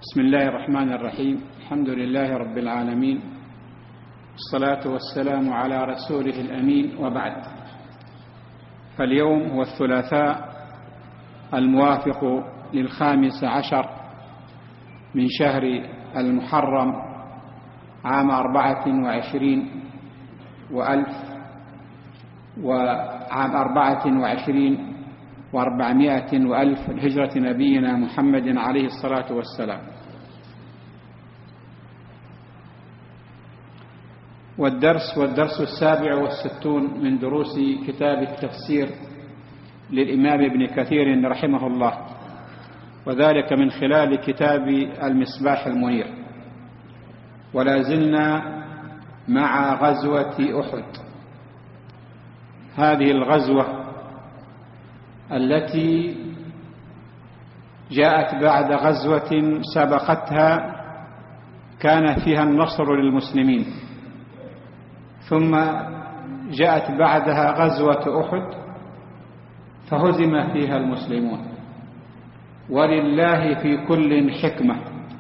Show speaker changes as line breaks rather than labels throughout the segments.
بسم الله الرحمن الرحيم. الحمد لله رب العالمين، الصلاة والسلام على رسوله الأمين، وبعد. فاليوم هو الثلاثاء الموافق 15 من شهر المحرم عام 24 وعام 24 و400 وألف هجرة نبينا محمد عليه الصلاة والسلام. والدرس 67 من دروس كتاب التفسير للإمام ابن كثير رحمه الله، وذلك من خلال كتاب المصباح المنير. ولا زلنا مع غزوة أحد، هذه الغزوة التي جاءت بعد غزوة سبقتها كان فيها النصر للمسلمين، ثم جاءت بعدها غزوة أحد فهزم فيها المسلمون. ولله في كل حكمة،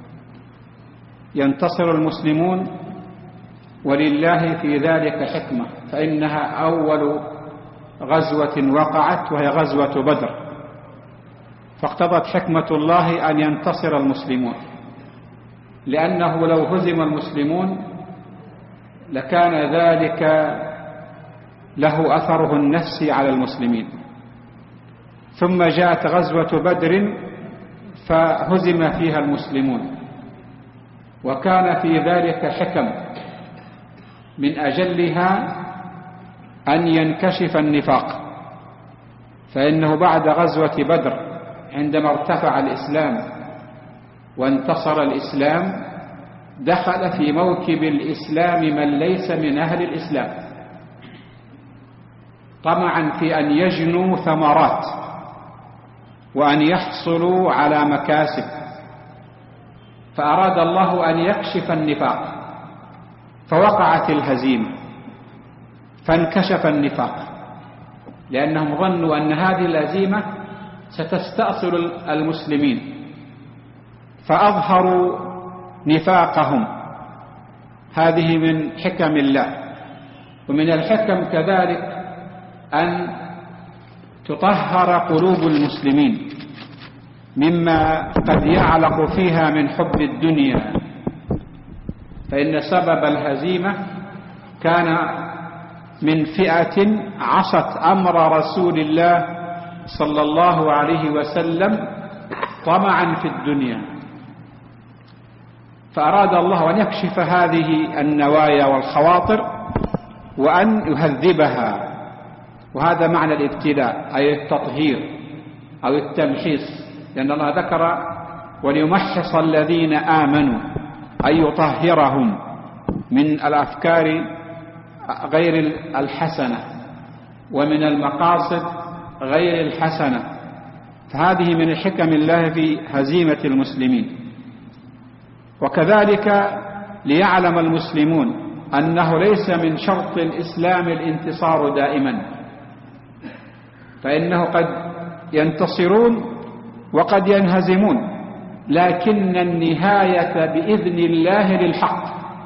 ينتصر المسلمون ولله في ذلك حكمة، فإنها أول غزوة وقعت وهي غزوة بدر، فاقتضت حكمة الله أن ينتصر المسلمون، لأنه لو هزم المسلمون لكان ذلك له أثره النفسي على المسلمين. ثم جاءت غزوة بدر فهزم فيها المسلمون، وكان في ذلك حكم، من أجلها أن ينكشف النفاق، فإنه بعد غزوة بدر عندما ارتفع الإسلام وانتصر الإسلام دخل في موكب الإسلام من ليس من أهل الإسلام، طمعا في أن يجنوا ثمرات وأن يحصلوا على مكاسب، فأراد الله أن يكشف النفاق، فوقعت الهزيمة فانكشف النفاق، لأنهم ظنوا أن هذه الهزيمة ستستأصل المسلمين، فأظهروا نفاقهم. هذه من حكم الله. ومن الحكم كذلك أن تطهر قلوب المسلمين مما قد يعلق فيها من حب الدنيا، فإن سبب الهزيمة كان من فئة عصت أمر رسول الله صلى الله عليه وسلم طمعا في الدنيا، فأراد الله أن يكشف هذه النوايا والخواطر وأن يهذبها. وهذا معنى الابتلاء، أي التطهير أو التمحيص، لأن الله ذكر وليمحص الذين آمنوا، أي يطهرهم من الأفكار غير الحسنة ومن المقاصد غير الحسنة. فهذه من حكم الله في هزيمة المسلمين. وكذلك ليعلم المسلمون أنه ليس من شرط الإسلام الانتصار دائما، فإنه قد ينتصرون وقد ينهزمون، لكن النهاية بإذن الله للحق،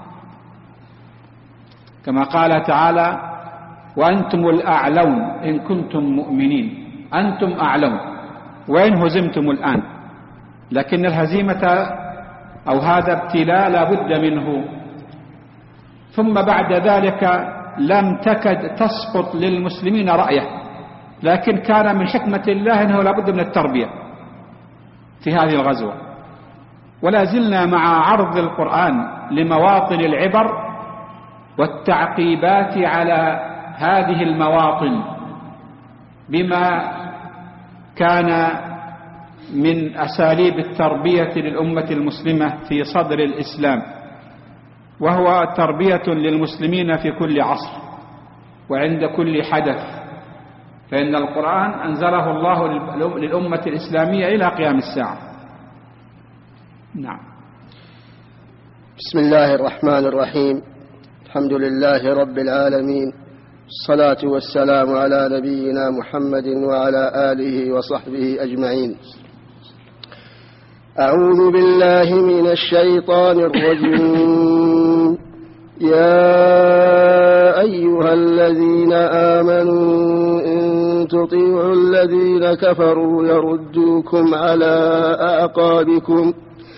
كما قال تعالى: وأنتم الأعلون إن كنتم مؤمنين. أنتم أعلون وإن هزمتم الآن، لكن الهزيمة أو هذا ابتلاء لا بد منه. ثم بعد ذلك لم تكد تسقط للمسلمين رأيه، لكن كان من حكمة الله أنه لا بد من التربية في هذه الغزوة. ولا زلنا مع عرض القرآن لمواطن العبر والتعقيبات على هذه المواطن بما كان من أساليب التربية للأمة المسلمة في صدر الإسلام، وهو تربية للمسلمين في كل عصر وعند كل حدث، فإن القرآن أنزله الله للأمة الإسلامية إلى قيام الساعة. نعم.
بسم الله الرحمن الرحيم. الحمد لله رب العالمين، الصلاة والسلام على نبينا محمد وعلى آله وصحبه أجمعين. أعوذ بالله من الشيطان الرجيم. يا أيها الذين آمنوا إن تطيعوا الذين كفروا يردوكم على أعقابكم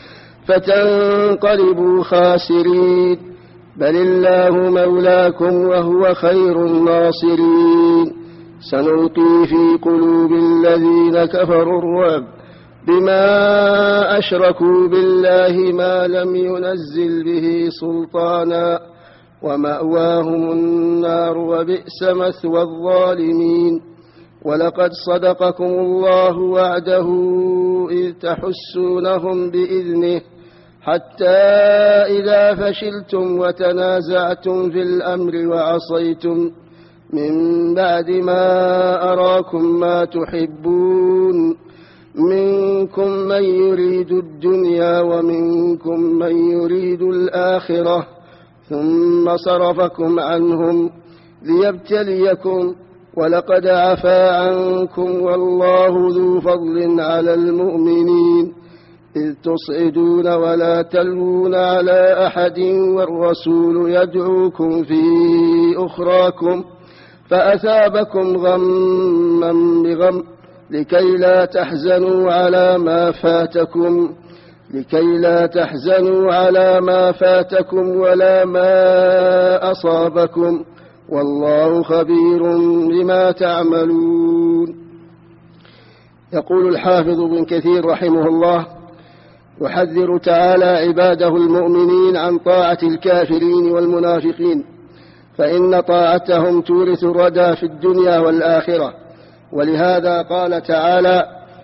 فتنقلبوا خاسرين، بل الله مولاكم وهو خير الناصرين. سنلقي في قلوب الذين كفروا الرعب بما أشركوا بالله ما لم ينزل به سلطانا، ومأواهم النار وبئس مثوى الظالمين. ولقد صدقكم الله وعده إذ تحسونهم بإذنه، حتى إذا فشلتم وتنازعتم في الأمر وعصيتم من بعد ما أراكم ما تحبون، منكم من يريد الدنيا ومنكم من يريد الآخرة، ثم صرفكم عنهم ليبتليكم، ولقد عفا عنكم والله ذو فضل على المؤمنين، إذ تصعدون ولا تلوون على أحد والرسول يدعوكم في أخراكم فأثابكم غما بغم لكي لا تحزنوا على ما فاتكم ولا ما أصابكم، والله خبير بما تعملون. يقول الحافظ ابن كثير رحمه الله: يحذر تعالى عباده المؤمنين عن طاعة الكافرين والمنافقين، فإن طاعتهم تورث الردى في الدنيا والآخرة. ولهذا قال تعالى: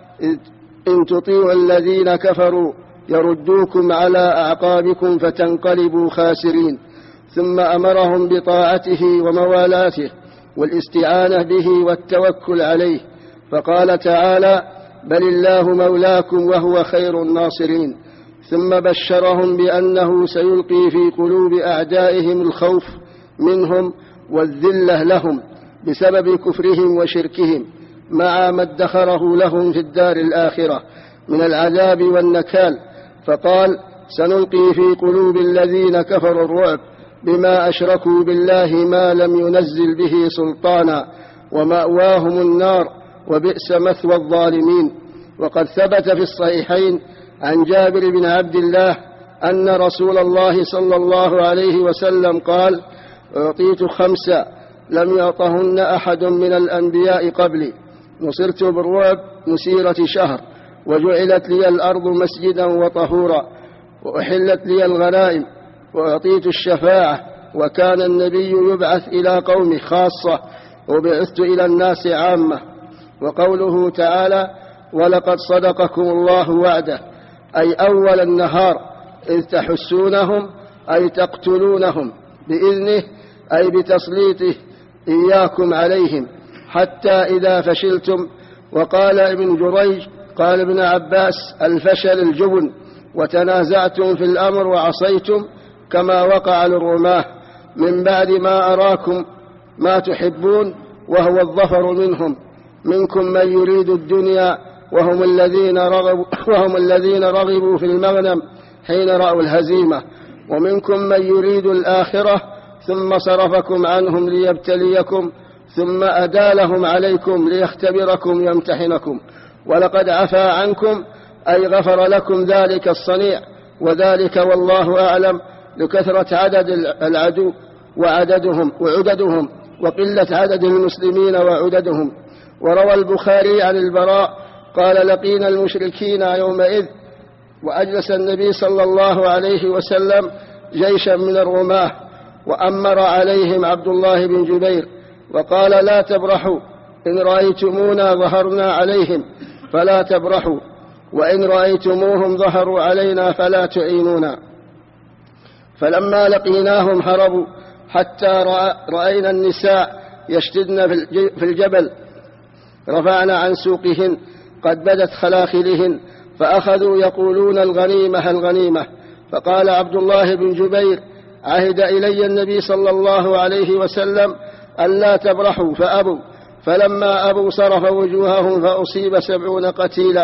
إن تطيعوا الذين كفروا يردوكم على أعقابكم فتنقلبوا خاسرين. ثم أمرهم بطاعته وموالاته والاستعانة به والتوكل عليه، فقال تعالى: بل الله مولاكم وهو خير الناصرين. ثم بشرهم بأنه سيلقي في قلوب أعدائهم الخوف منهم والذلة لهم بسبب كفرهم وشركهم، مع ما ادخره لهم في الدار الآخرة من العذاب والنكال. فقال: سنلقي في قلوب الذين كفروا الرعب بما أشركوا بالله ما لم ينزل به سلطانا، ومأواهم النار وبئس مثوى الظالمين. وقد ثبت في الصحيحين عن جابر بن عبد الله أن رسول الله صلى الله عليه وسلم قال: أعطيت 5 لم يعطهن أحد من الأنبياء قبلي، نصرت بالرعب مسيرة شهر، وجعلت لي الأرض مسجدا وطهورا، وأحلت لي الغنائم، وأعطيت الشفاعة، وكان النبي يبعث إلى قومه خاصة، وبعثت إلى الناس عامة. وقوله تعالى: ولقد صدقكم الله وعده، أي أول النهار إذ تحسونهم، أي تقتلونهم بإذنه، أي بتسليطه إياكم عليهم، حتى إذا فشلتم. وقال ابن جريج قال ابن عباس: الفشل الجبن، وتنازعتم في الأمر وعصيتم كما وقع للرماه، من بعد ما أراكم ما تحبون، وهو الظفر منهم، منكم من يريد الدنيا وهم الذين رغبوا في المغنم حين رأوا الهزيمة، ومنكم من يريد الآخرة، ثم صرفكم عنهم ليبتليكم، ثم أدالهم عليكم ليختبركم يمتحنكم، ولقد عفا عنكم، أي غفر لكم ذلك الصنيع، وذلك والله أعلم لكثرة عدد العدو وعددهم وقلة عدد المسلمين وعددهم. وروى البخاري عن البراء قال: لقينا المشركين يومئذ، وأجلس النبي صلى الله عليه وسلم جيشا من الرماه، وأمر عليهم عبد الله بن جبير، وقال: لا تبرحوا، إن رأيتمونا ظهرنا عليهم فلا تبرحوا، وإن رأيتموهم ظهروا علينا فلا تعينونا. فلما لقيناهم هربوا، حتى رأينا النساء يشتدن في الجبل، رفعنا عن سوقهن قد بدت خلاخلهن، فأخذوا يقولون: الغنيمة الغنيمة. فقال عبد الله بن جبير: عهد إلي النبي صلى الله عليه وسلم ألا تبرحوا، فأبوا، فلما أبوا صرف وجوههم، فأصيب 70 قتيلا،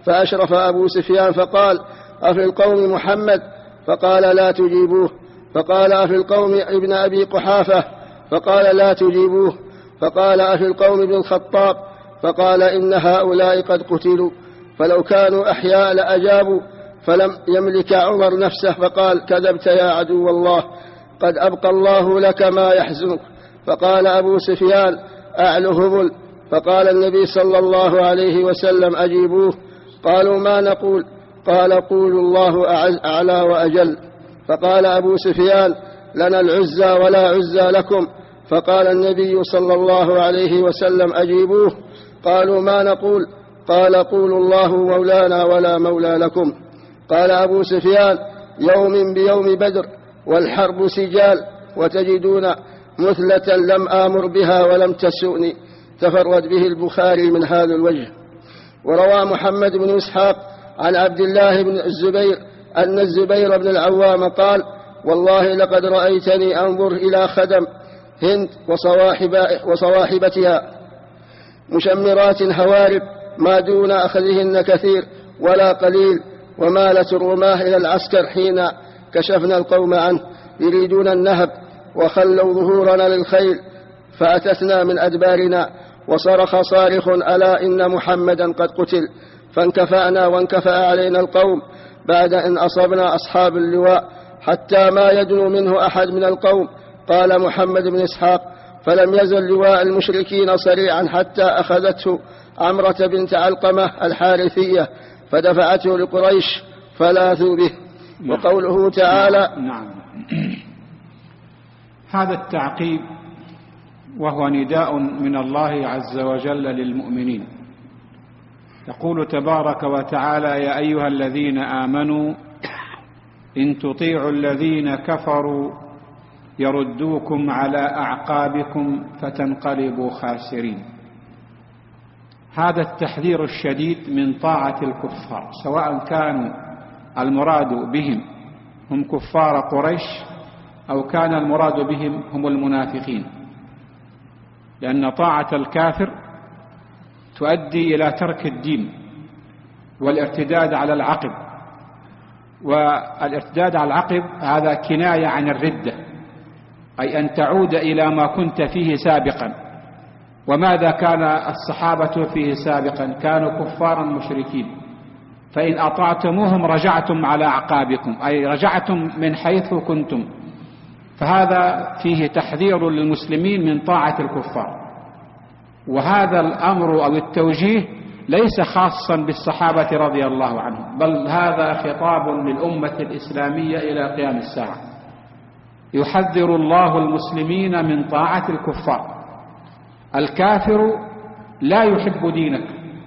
فأشرف أبو سفيان فقال: أفي القوم محمد؟ فقال: لا تجيبوه. فقال: أفي القوم ابن أبي قحافة؟ فقال: لا تجيبوه. فقال: أفي القوم ابن الخطاب؟ فقال: إن هؤلاء قد قتلوا، فلو كانوا أحياء لأجابوا. فلم يملك عمر نفسه فقال: كذبت يا عدو الله، قد أبقى الله لك ما يحزنك. فقال أبو سفيان: أعل هبل. فقال النبي صلى الله عليه وسلم: أجيبوه. قالوا: ما نقول؟ قال: قولوا الله أعلى وأجل. فقال أبو سفيان: لنا العزى ولا عزى لكم. فقال النبي صلى الله عليه وسلم: أجيبوه. قالوا: ما نقول؟ قال: قولوا الله مولانا ولا مولى لكم. قال أبو سفيان: يوم بيوم بدر والحرب سجال، وتجدون مثلة لم آمر بها ولم تسؤني. تفرد به البخاري من هذا الوجه. وروى محمد بن إسحاق عن عبد الله بن الزبير أن الزبير بن العوام قال: والله لقد رأيتني أنظر إلى خدم هند وصواحبتها مشمرات هوارب ما دون أخذهن كثير ولا قليل، ومالت الرماه إلى العسكر حين كشفنا القوم عنه يريدون النهب، وخلوا ظهورنا للخيل فأتتنا من أدبارنا، وصرخ صارخ: ألا إن محمدا قد قتل. فانكفأنا وانكفأ علينا القوم بعد أن أصبنا أصحاب اللواء حتى ما يدنو منه أحد من القوم. قال محمد بن إسحاق: فلم يزل لواء المشركين صريعا حتى أخذته عمرة بنت علقمة الحارثية فدفعته لقريش فلاذوا به. وقوله تعالى:
نعم. هذا التعقيب وهو نداء من الله عز وجل للمؤمنين. يقول تبارك وتعالى: يا أيها الذين آمنوا إن تطيعوا الذين كفروا يردوكم على أعقابكم فتنقلبوا خاسرين. هذا التحذير الشديد من طاعة الكفار، سواء كانوا المراد بهم هم كفار قريش أو كان المراد بهم هم المنافقين، لأن طاعة الكافر تؤدي إلى ترك الدين والارتداد على العقب، والارتداد على العقب هذا كناية عن الردة، أي أن تعود إلى ما كنت فيه سابقا. وماذا كان الصحابة فيه سابقا؟ كانوا كفارا مشركين، فإن أطعتموهم رجعتم على أعقابكم، أي رجعتم من حيث كنتم. فهذا فيه تحذير للمسلمين من طاعة الكفار. وهذا الأمر أو التوجيه ليس خاصا بالصحابة رضي الله عنهم، بل هذا خطاب للأمة الإسلامية إلى قيام الساعة. يحذر الله المسلمين من طاعة الكفار. الكافر لا يحب دينك،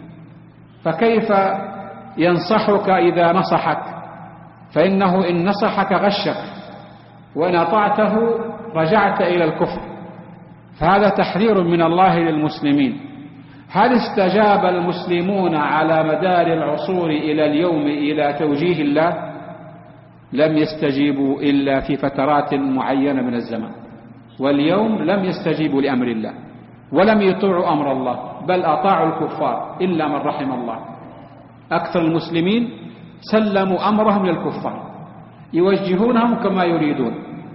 فكيف ينصحك إذا نصحك؟ فإنه إن نصحك غشك، وإن أطعته رجعت إلى الكفر. فهذا تحذير من الله للمسلمين. هل استجاب المسلمون على مدار العصور إلى اليوم إلى توجيه الله؟ لم يستجيبوا إلا في فترات معينة من الزمان، واليوم لم يستجيبوا لأمر الله ولم يطيعوا أمر الله، بل أطاعوا الكفار إلا من رحم الله. أكثر المسلمين سلموا أمرهم للكفار، يوجهونهم كما يريدون.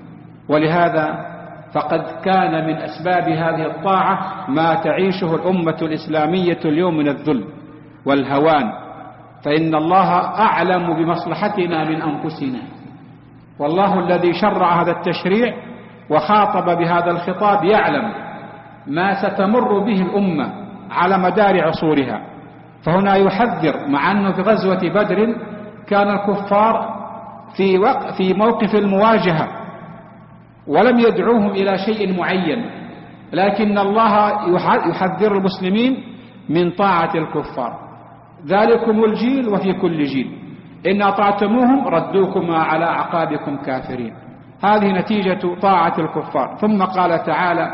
ولهذا فقد كان من أسباب هذه الطاعة ما تعيشه الأمة الإسلامية اليوم من الذل والهوان، فإن الله أعلم بمصلحتنا من أنفسنا. والله الذي شرع هذا التشريع وخاطب بهذا الخطاب يعلم ما ستمر به الأمة على مدار عصورها. فهنا يحذر، مع أنه في غزوة بدر كان الكفار في موقف المواجهة ولم يدعوهم إلى شيء معين، لكن الله يحذر المسلمين من طاعة الكفار. ذلكم الجيل وفي كل جيل، إن أطعتموهم ردوكم على أعقابكم كافرين. هذه نتيجة طاعة الكفار. ثم قال تعالى: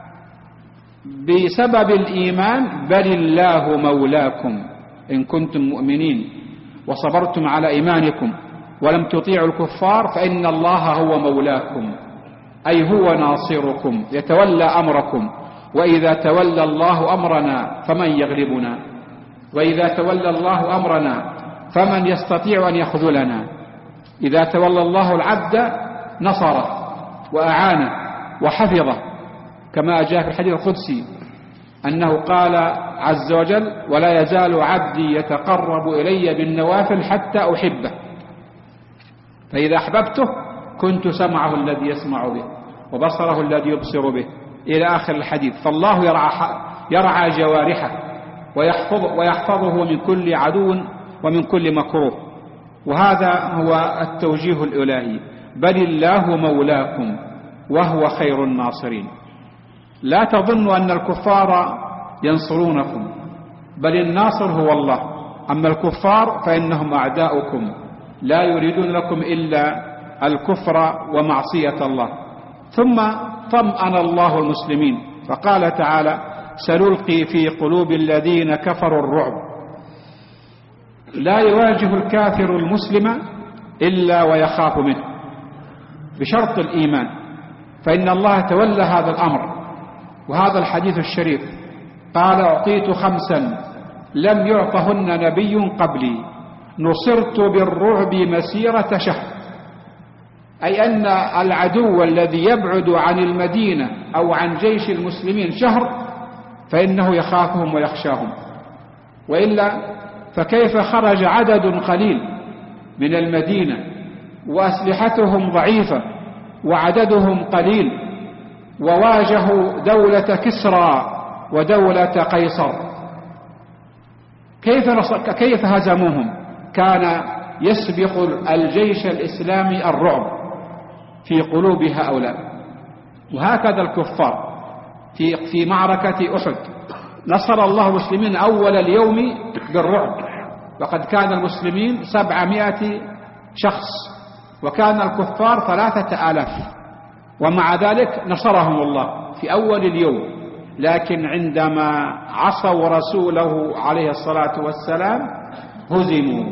بسبب الإيمان بل الله مولاكم إن كنتم مؤمنين وصبرتم على إيمانكم ولم تطيعوا الكفار فإن الله هو مولاكم، أي هو ناصركم يتولى أمركم، وإذا تولى الله أمرنا فمن يغلبنا. وإذا تولى الله أمرنا فمن يستطيع أن يخذلنا. إذا تولى الله العبد نصره وأعانه وحفظه، كما جاء في الحديث القدسي أنه قال عز وجل: ولا يزال عبدي يتقرب إلي بالنوافل حتى أحبه، فإذا أحببته كنت سمعه الذي يسمع به وبصره الذي يبصر به، إلى آخر الحديث. فالله يرعى جوارحه ويحفظه من كل عدو ومن كل مكروه. وهذا هو التوجيه الإلهي: بل الله مولاكم وهو خير الناصرين. لا تظنوا أن الكفار ينصرونكم، بل الناصر هو الله، أما الكفار فإنهم أعداؤكم لا يريدون لكم إلا الكفر ومعصية الله. ثم طمأن الله المسلمين فقال تعالى: سنلقي في قلوب الذين كفروا الرعب. لا يواجه الكافر المسلم إلا ويخاف منه بشرط الإيمان، فإن الله تولى هذا الأمر. وهذا الحديث الشريف قال: أعطيت 5 لم يعطهن نبي قبلي، نصرت بالرعب مسيرة شهر. أي أن العدو الذي يبعد عن المدينة أو عن جيش المسلمين شهر فإنه يخافهم ويخشاهم، وإلا فكيف خرج عدد قليل من المدينة وأسلحتهم ضعيفة وعددهم قليل وواجهوا دولة كسرى ودولة قيصر، كيف هزموهم؟ كان يسبق الجيش الإسلامي الرعب في قلوب هؤلاء. وهكذا الكفار في معركة أحد نصر الله المسلمين أول اليوم بالرعب، وقد كان المسلمين 700 شخص وكان الكفار 3000، ومع ذلك نصرهم الله في أول اليوم. لكن عندما عصوا رسوله عليه الصلاة والسلام هزموا،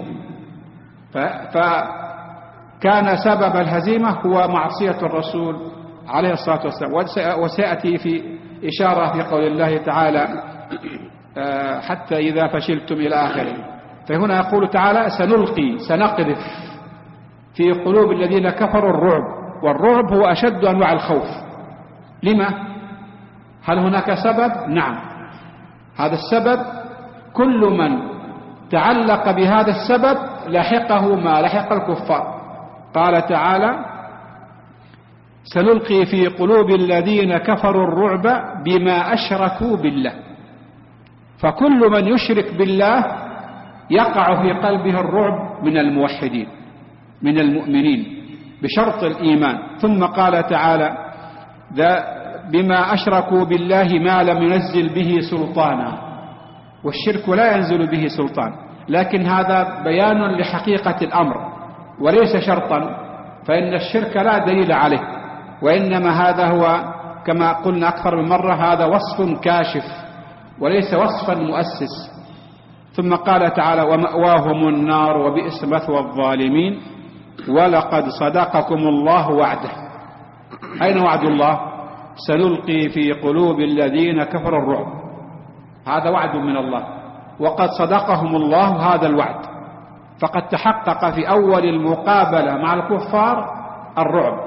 فكان سبب الهزيمة هو معصية الرسول عليه الصلاة والسلام. وسيأتي في إشارة في قول الله تعالى: حتى إذا فشلتم إلى آخره. فهنا يقول تعالى: سنقذف في قلوب الذين كفروا الرعب. والرعب هو أشد أنواع الخوف. لما؟ هل هناك سبب؟ نعم، هذا السبب كل من تعلق بهذا السبب لحقه ما لحق الكفار. قال تعالى: سنلقي في قلوب الذين كفروا الرعب بما أشركوا بالله. فكل من يشرك بالله يقع في قلبه الرعب من الموحدين من المؤمنين بشرط الإيمان. ثم قال تعالى: بما أشركوا بالله ما لم ينزل به سلطانا. والشرك لا ينزل به سلطان، لكن هذا بيان لحقيقة الأمر وليس شرطا، فإن الشرك لا دليل عليه، وإنما هذا هو كما قلنا أكثر من مرة هذا وصف كاشف وليس وصفا مؤسس. ثم قال تعالى: ومأواهم النار وبئس مثوى الظالمين ولقد صدقكم الله وعده. أين وعد الله؟ سنلقي في قلوب الذين كفروا الرعب. هذا وعد من الله، وقد صدقهم الله هذا الوعد، فقد تحقق في أول المقابلة مع الكفار الرعب.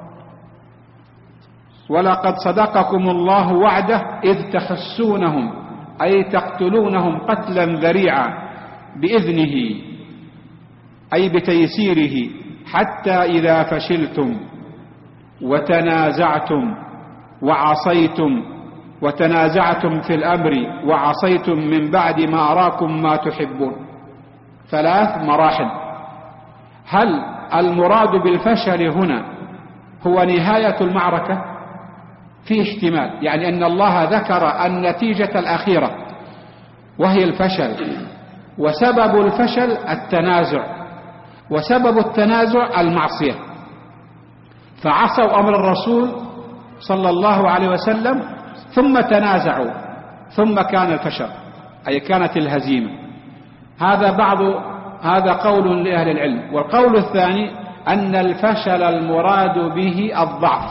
ولقد صدقكم الله وعده إذ تحسونهم، أي تقتلونهم قتلا ذريعا بإذنه أي بتيسيره، حتى إذا فشلتم وتنازعتم في الأمر وعصيتم من بعد ما أراكم ما تحبون. 3 مراحل. هل المراد بالفشل هنا هو نهاية المعركة؟ في احتمال، يعني أن الله ذكر النتيجة الأخيرة وهي الفشل، وسبب الفشل التنازع، وسبب التنازع المعصية، فعصوا أمر الرسول صلى الله عليه وسلم ثم تنازعوا ثم كان الفشل، أي كانت الهزيمة. هذا قول لأهل العلم. والقول الثاني أن الفشل المراد به الضعف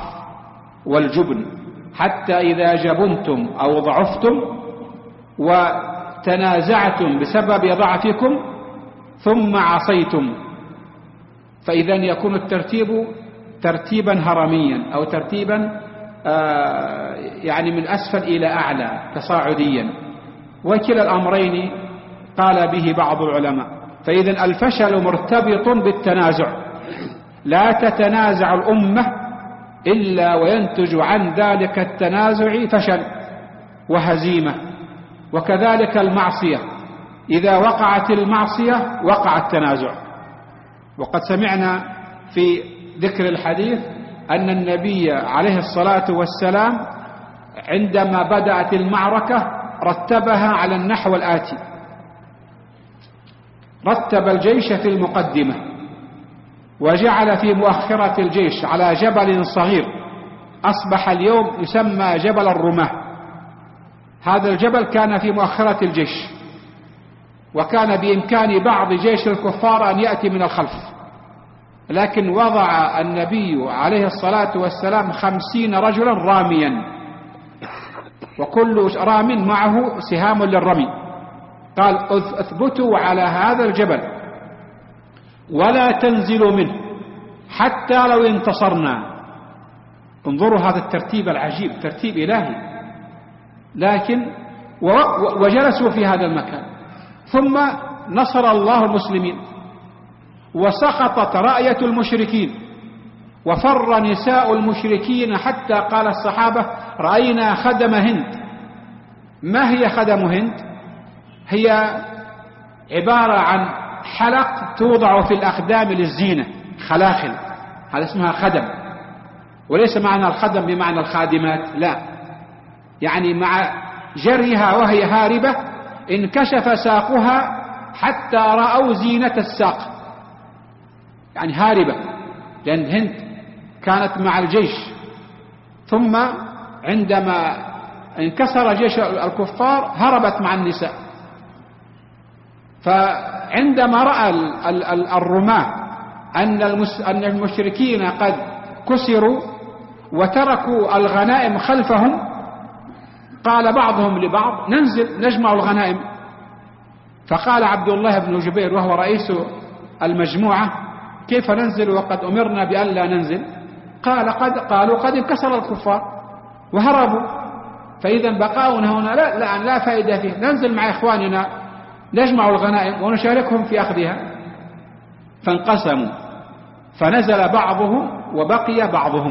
والجبن، حتى إذا جبنتم أو ضعفتم تنازعتم بسبب ضعفكم ثم عصيتم، فإذا يكون الترتيب ترتيبا هرميا أو ترتيبا يعني من أسفل إلى أعلى تصاعديا، وكلا الأمرين قال به بعض العلماء. فإذا الفشل مرتبط بالتنازع، لا تتنازع الأمة إلا وينتج عن ذلك التنازع فشل وهزيمة. وكذلك المعصية، إذا وقعت المعصية وقع التنازع. وقد سمعنا في ذكر الحديث أن النبي عليه الصلاة والسلام عندما بدأت المعركة رتبها على النحو الآتي: رتب الجيش في المقدمة، وجعل في مؤخرة الجيش على جبل صغير أصبح اليوم يسمى جبل الرماة. هذا الجبل كان في مؤخرة الجيش، وكان بإمكان بعض جيش الكفار أن يأتي من الخلف، لكن وضع النبي عليه الصلاة والسلام 50 رجلا راميا، وكل رام معه سهام للرمي. قال: اثبتوا على هذا الجبل ولا تنزلوا منه حتى لو انتصرنا. انظروا هذا الترتيب العجيب، ترتيب إلهي. لكن وجلسوا في هذا المكان، ثم نصر الله المسلمين، وسقطت رأية المشركين، وفر نساء المشركين، حتى قال الصحابة: رأينا خدم هند. ما هي خدم هند؟ هي عبارة عن حلق توضع في الأخدام للزينة، خلاخل، هذا اسمها خدم. وليس معنى الخدم بمعنى الخادمات، لا، يعني مع جريها وهي هاربة انكشف ساقها حتى رأوا زينة الساق، يعني هاربة، لأن هند كانت مع الجيش. ثم عندما انكسر جيش الكفار هربت مع النساء. فعندما رأى الرماة أن المشركين قد كسروا وتركوا الغنائم خلفهم، قال بعضهم لبعض: ننزل نجمع الغنائم. فقال عبد الله بن جبير وهو رئيس المجموعة: كيف ننزل وقد أمرنا بأن لا ننزل؟ قالوا قد انكسر الكفار وهربوا، فإذا بقاؤنا هنا لا فائدة فيه، ننزل مع إخواننا نجمع الغنائم ونشاركهم في أخذها. فانقسموا، فنزل بعضهم وبقي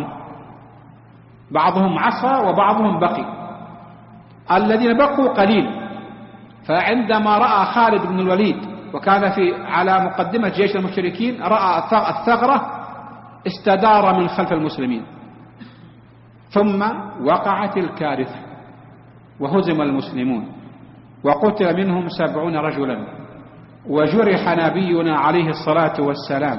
بعضهم عصى وبعضهم بقي. الذين بقوا قليل. فعندما رأى خالد بن الوليد وكان على مقدمة جيش المشركين، رأى الثغرة، استدار من خلف المسلمين. ثم وقعت الكارثة وهزم المسلمون، وقتل منهم 70 رجلا، وجرح نبينا عليه الصلاة والسلام،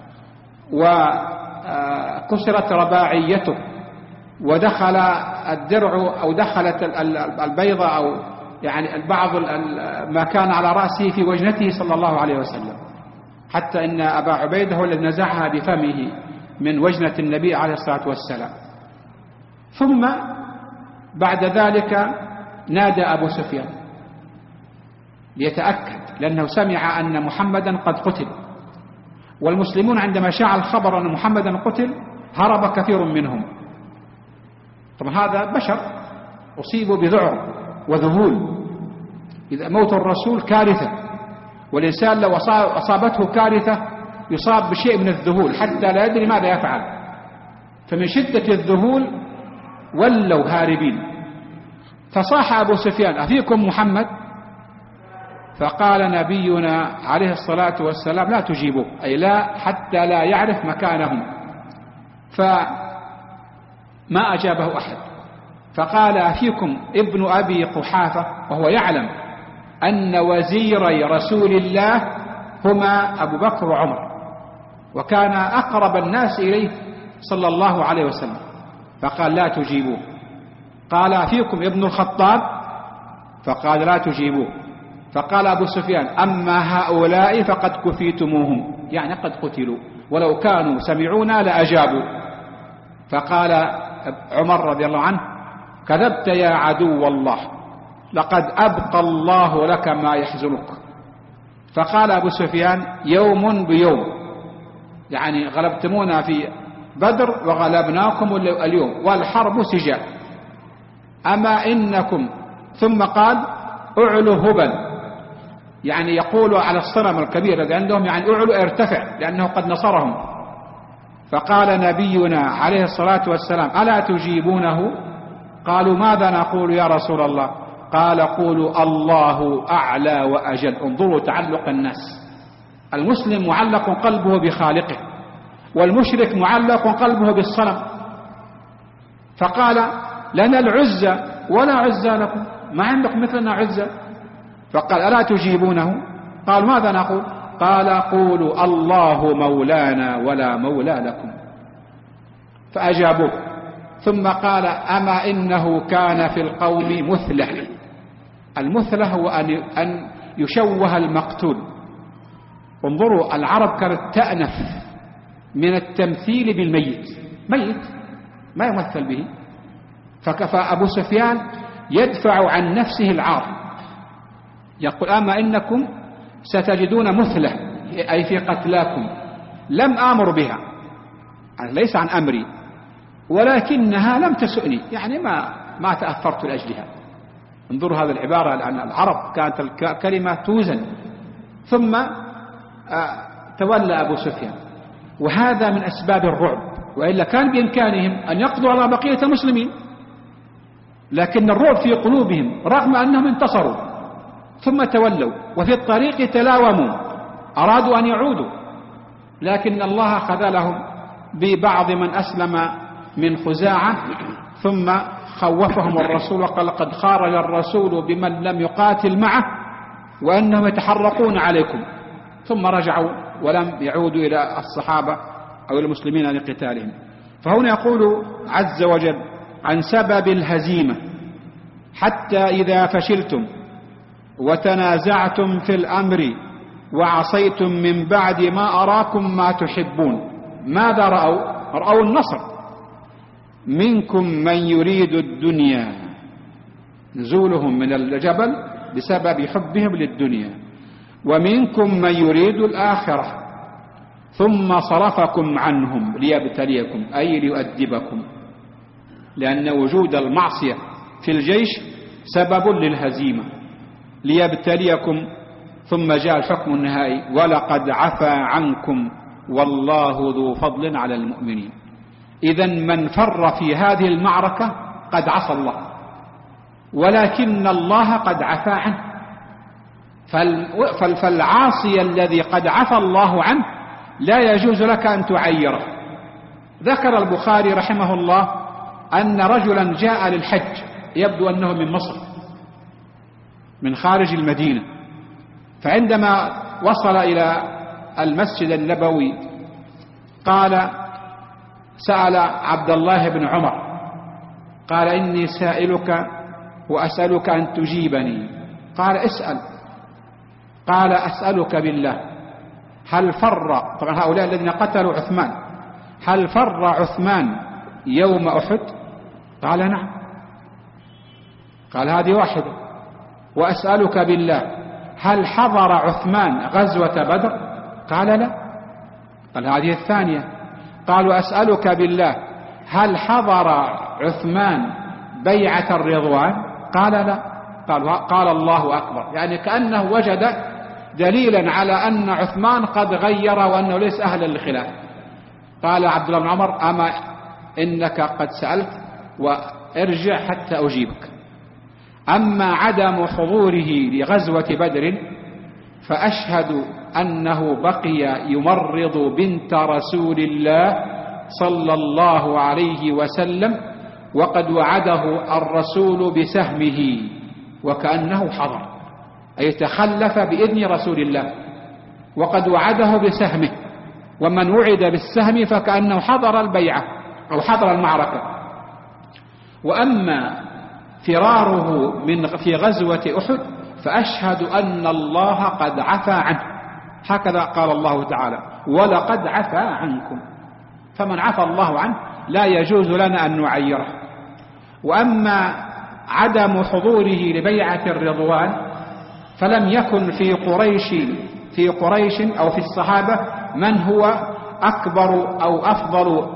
وكسرت رباعيته، ودخل الدرع أو دخلت البيضة أو يعني بعض ما كان على رأسه في وجنته صلى الله عليه وسلم، حتى إن أبا عبيدة هو الذي نزعها بفمه من وجنة النبي عليه الصلاة والسلام. ثم بعد ذلك نادى أبو سفيان ليتأكد، لأنه سمع أن محمدا قد قتل، والمسلمون عندما شاع الخبر أن محمدا قتل هرب كثير منهم. طبعا هذا بشر أصيبوا بذعر وذهول. إذا موت الرسول كارثة، والإنسان لو أصابته كارثة يصاب بشيء من الذهول حتى لا يدري ماذا يفعل. فمن شدة الذهول ولوا هاربين. فصاح أبو سفيان: أفيكم محمد؟ فقال نبينا عليه الصلاة والسلام: لا تجيبوا، أي لا، حتى لا يعرف مكانهم. فما أجابه أحد. فقال: أفيكم ابن أبي قحافة؟ وهو يعلم أن وزيري رسول الله هما أبو بكر وعمر، وكان أقرب الناس إليه صلى الله عليه وسلم. فقال: لا تجيبوه. قال: أفيكم ابن الخطاب؟ فقال: لا تجيبوه. فقال أبو سفيان: أما هؤلاء فقد كفيتموهم، يعني قد قتلوا، ولو كانوا سمعونا لأجابوا. فقال عمر رضي الله عنه: كذبت يا عدو الله، لقد أبقى الله لك ما يحزنك. فقال أبو سفيان يوم بيوم، يعني غلبتمونا في بدر وغلبناكم اليوم والحرب سجال، أما إنكم. ثم قال أعلو هبل، يعني يقول على الصنم الكبير الذي عندهم، يعني أعلو ارتفع لأنه قد نصرهم. فقال نبينا عليه الصلاة والسلام ألا تجيبونه؟ قالوا ماذا نقول يا رسول الله؟ قال قولوا الله أعلى وأجل. انظروا تعلق الناس، المسلم معلق قلبه بخالقه، والمشرك معلق قلبه بالصنم. فقال لنا العزة ولا عزة لكم، ما عندكم مثلنا عزة. فقال ألا تجيبونه؟ قال ماذا نقول؟ قال قولوا الله مولانا ولا مولى لكم. فأجابوه. ثم قال أما إنه كان في القوم مثلة. المثلة هو أن يشوه المقتول. انظروا العرب كانت تأنف من التمثيل بالميت، ميت ما يمثل به. فكفى أبو سفيان يدفع عن نفسه العار، يقول أما إنكم ستجدون مثلة، أي في قتلاكم لم آمر بها، ليس عن أمري، ولكنها لم تسؤني، يعني ما تأثرت لأجلها. انظروا هذه العبارة، لأن العرب كانت الكلمة توزن. ثم تولى أبو سفيان، وهذا من أسباب الرعب، وإلا كان بإمكانهم أن يقضوا على بقية المسلمين، لكن الرعب في قلوبهم رغم أنهم انتصروا. ثم تولوا، وفي الطريق تلاوموا، أرادوا أن يعودوا، لكن الله خذلهم ببعض من أسلم من خزاعة. ثم خوفهم الرسول وقال قد خارج الرسول بمن لم يقاتل معه وأنهم يتحرقون عليكم. ثم رجعوا ولم يعودوا إلى الصحابة أو المسلمين لقتالهم. فهنا يقول عز وجل عن سبب الهزيمة: حتى إذا فشلتم وتنازعتم في الأمر وعصيتم من بعد ما أراكم ما تحبون. ماذا رأوا؟ رأوا النصر. منكم من يريد الدنيا، نزولهم من الجبل بسبب حبهم للدنيا، ومنكم من يريد الآخرة، ثم صرفكم عنهم ليبتليكم، أي ليؤدبكم، لأن وجود المعصية في الجيش سبب للهزيمة، ليبتليكم. ثم جاء الحكم النهائي: ولقد عفا عنكم والله ذو فضل على المؤمنين. إذن من فر في هذه المعركة قد عصى الله، ولكن الله قد عفا عنه. فالعاصي الذي قد عفى الله عنه لا يجوز لك أن تعيره. ذكر البخاري رحمه الله أن رجلا جاء للحج، يبدو أنه من مصر من خارج المدينة، فعندما وصل إلى المسجد النبوي قال سأل عبد الله بن عمر، قال إني سائلك وأسألك أن تجيبني. قال اسأل. قال أسألك بالله، هل فر، طبعا هؤلاء الذين قتلوا عثمان، هل فر عثمان يوم أحد؟ قال نعم. قال هذه واحدة. وأسألك بالله، هل حضر عثمان غزوة بدر؟ قال لا. قال هذه الثانية. قال وأسألك بالله، هل حضر عثمان بيعة الرضوان؟ قال لا. قال الله أكبر، يعني كأنه وجد دليلا على أن عثمان قد غير وأنه ليس أهلا للخلاف. قال عبد الله بن عمر أما إنك قد سألت وارجع حتى أجيبك. أما عدم حضوره لغزوة بدر فأشهد أنه بقي يمرض بنت رسول الله صلى الله عليه وسلم، وقد وعده الرسول بسهمه وكأنه حضر، أي تخلف بإذن رسول الله وقد وعده بسهمه، ومن وعد بالسهم فكأنه حضر البيعة أو حضر المعركة. وأما فراره في غزوة أحد فأشهد أن الله قد عفا عنه، هكذا قال الله تعالى: ولقد عفا عنكم. فمن عفى الله عنه لا يجوز لنا أن نعيره. وأما عدم حضوره لبيعة الرضوان، فلم يكن في قريش أو في الصحابة من هو أكبر أو أفضل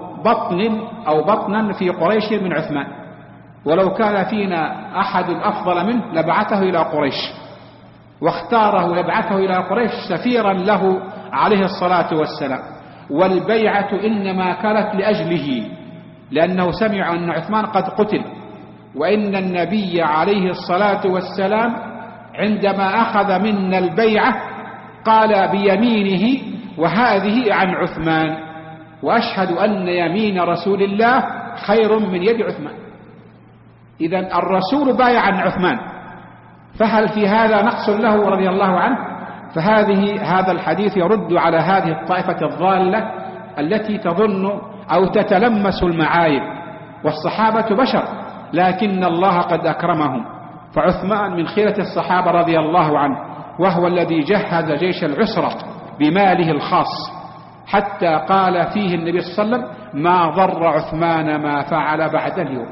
بطنا في قريش من عثمان، ولو كان فينا أحد أفضل منه لبعثه إلى قريش، واختاره يبعثه إلى قريش سفيرا له عليه الصلاة والسلام. والبيعة إنما كانت لأجله، لأنه سمع أن عثمان قد قتل، وإن النبي عليه الصلاة والسلام عندما أخذ منا البيعة قال بيمينه وهذه عن عثمان، وأشهد أن يمين رسول الله خير من يد عثمان. إذن الرسول بايع عن عثمان، فهل في هذا نقص له رضي الله عنه؟ هذا الحديث يرد على هذه الطائفة الضالة التي تظن أو تتلمس المعايب، والصحابة بشر لكن الله قد أكرمهم. فعثمان من خيرة الصحابة رضي الله عنه، وهو الذي جهز جيش العسرة بماله الخاص، حتى قال فيه النبي صلى الله عليه وسلم ما ضر عثمان ما فعل بعد اليوم.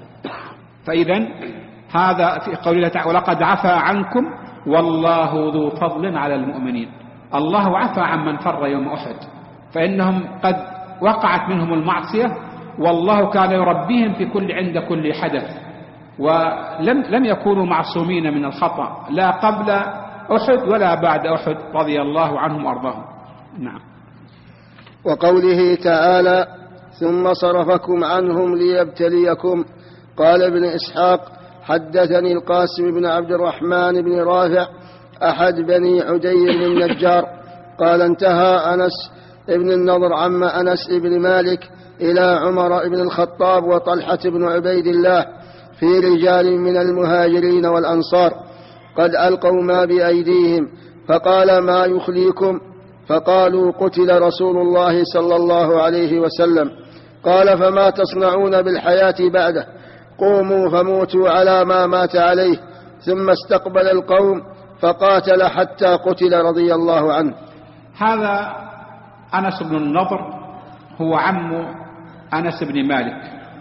فإذن هذا في قوله تعالى ولقد عفا عنكم والله ذو فضل على المؤمنين. الله عفا عمن فر يوم أحد، فإنهم قد وقعت منهم المعصية، والله كان يربيهم عند كل حدث، ولم يكونوا معصومين من الخطأ لا قبل أحد ولا بعد أحد رضي الله عنهم وأرضاهم. نعم.
وقوله تعالى ثم صرفكم عنهم ليبتليكم. قال ابن إسحاق حدثني القاسم بن عبد الرحمن بن رافع أحد بني عدي بن النجار قال انتهى أنس ابن النضر عم أنس بن مالك إلى عمر بن الخطاب وطلحة بن عبيد الله في رجال من المهاجرين والأنصار قد ألقوا ما بأيديهم، فقال ما يخليكم؟ فقالوا قتل رسول الله صلى الله عليه وسلم. قال فما تصنعون بالحياة بعده؟ قوموا فموتوا على ما مات عليه. ثم استقبل القوم فقاتل حتى قتل رضي الله عنه.
هذا أنس بن النضر هو عم أنس بن مالك،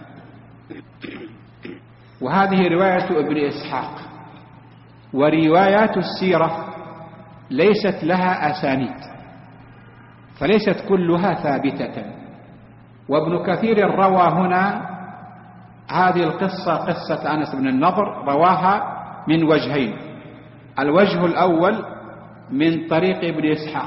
وهذه رواية ابن إسحاق، وروايات السيرة ليست لها أسانيد، فليست كلها ثابتة. وابن كثير روى هنا هذه القصة قصة أنس بن النضر رواها من وجهين. الوجه الأول من طريق ابن إسحاق،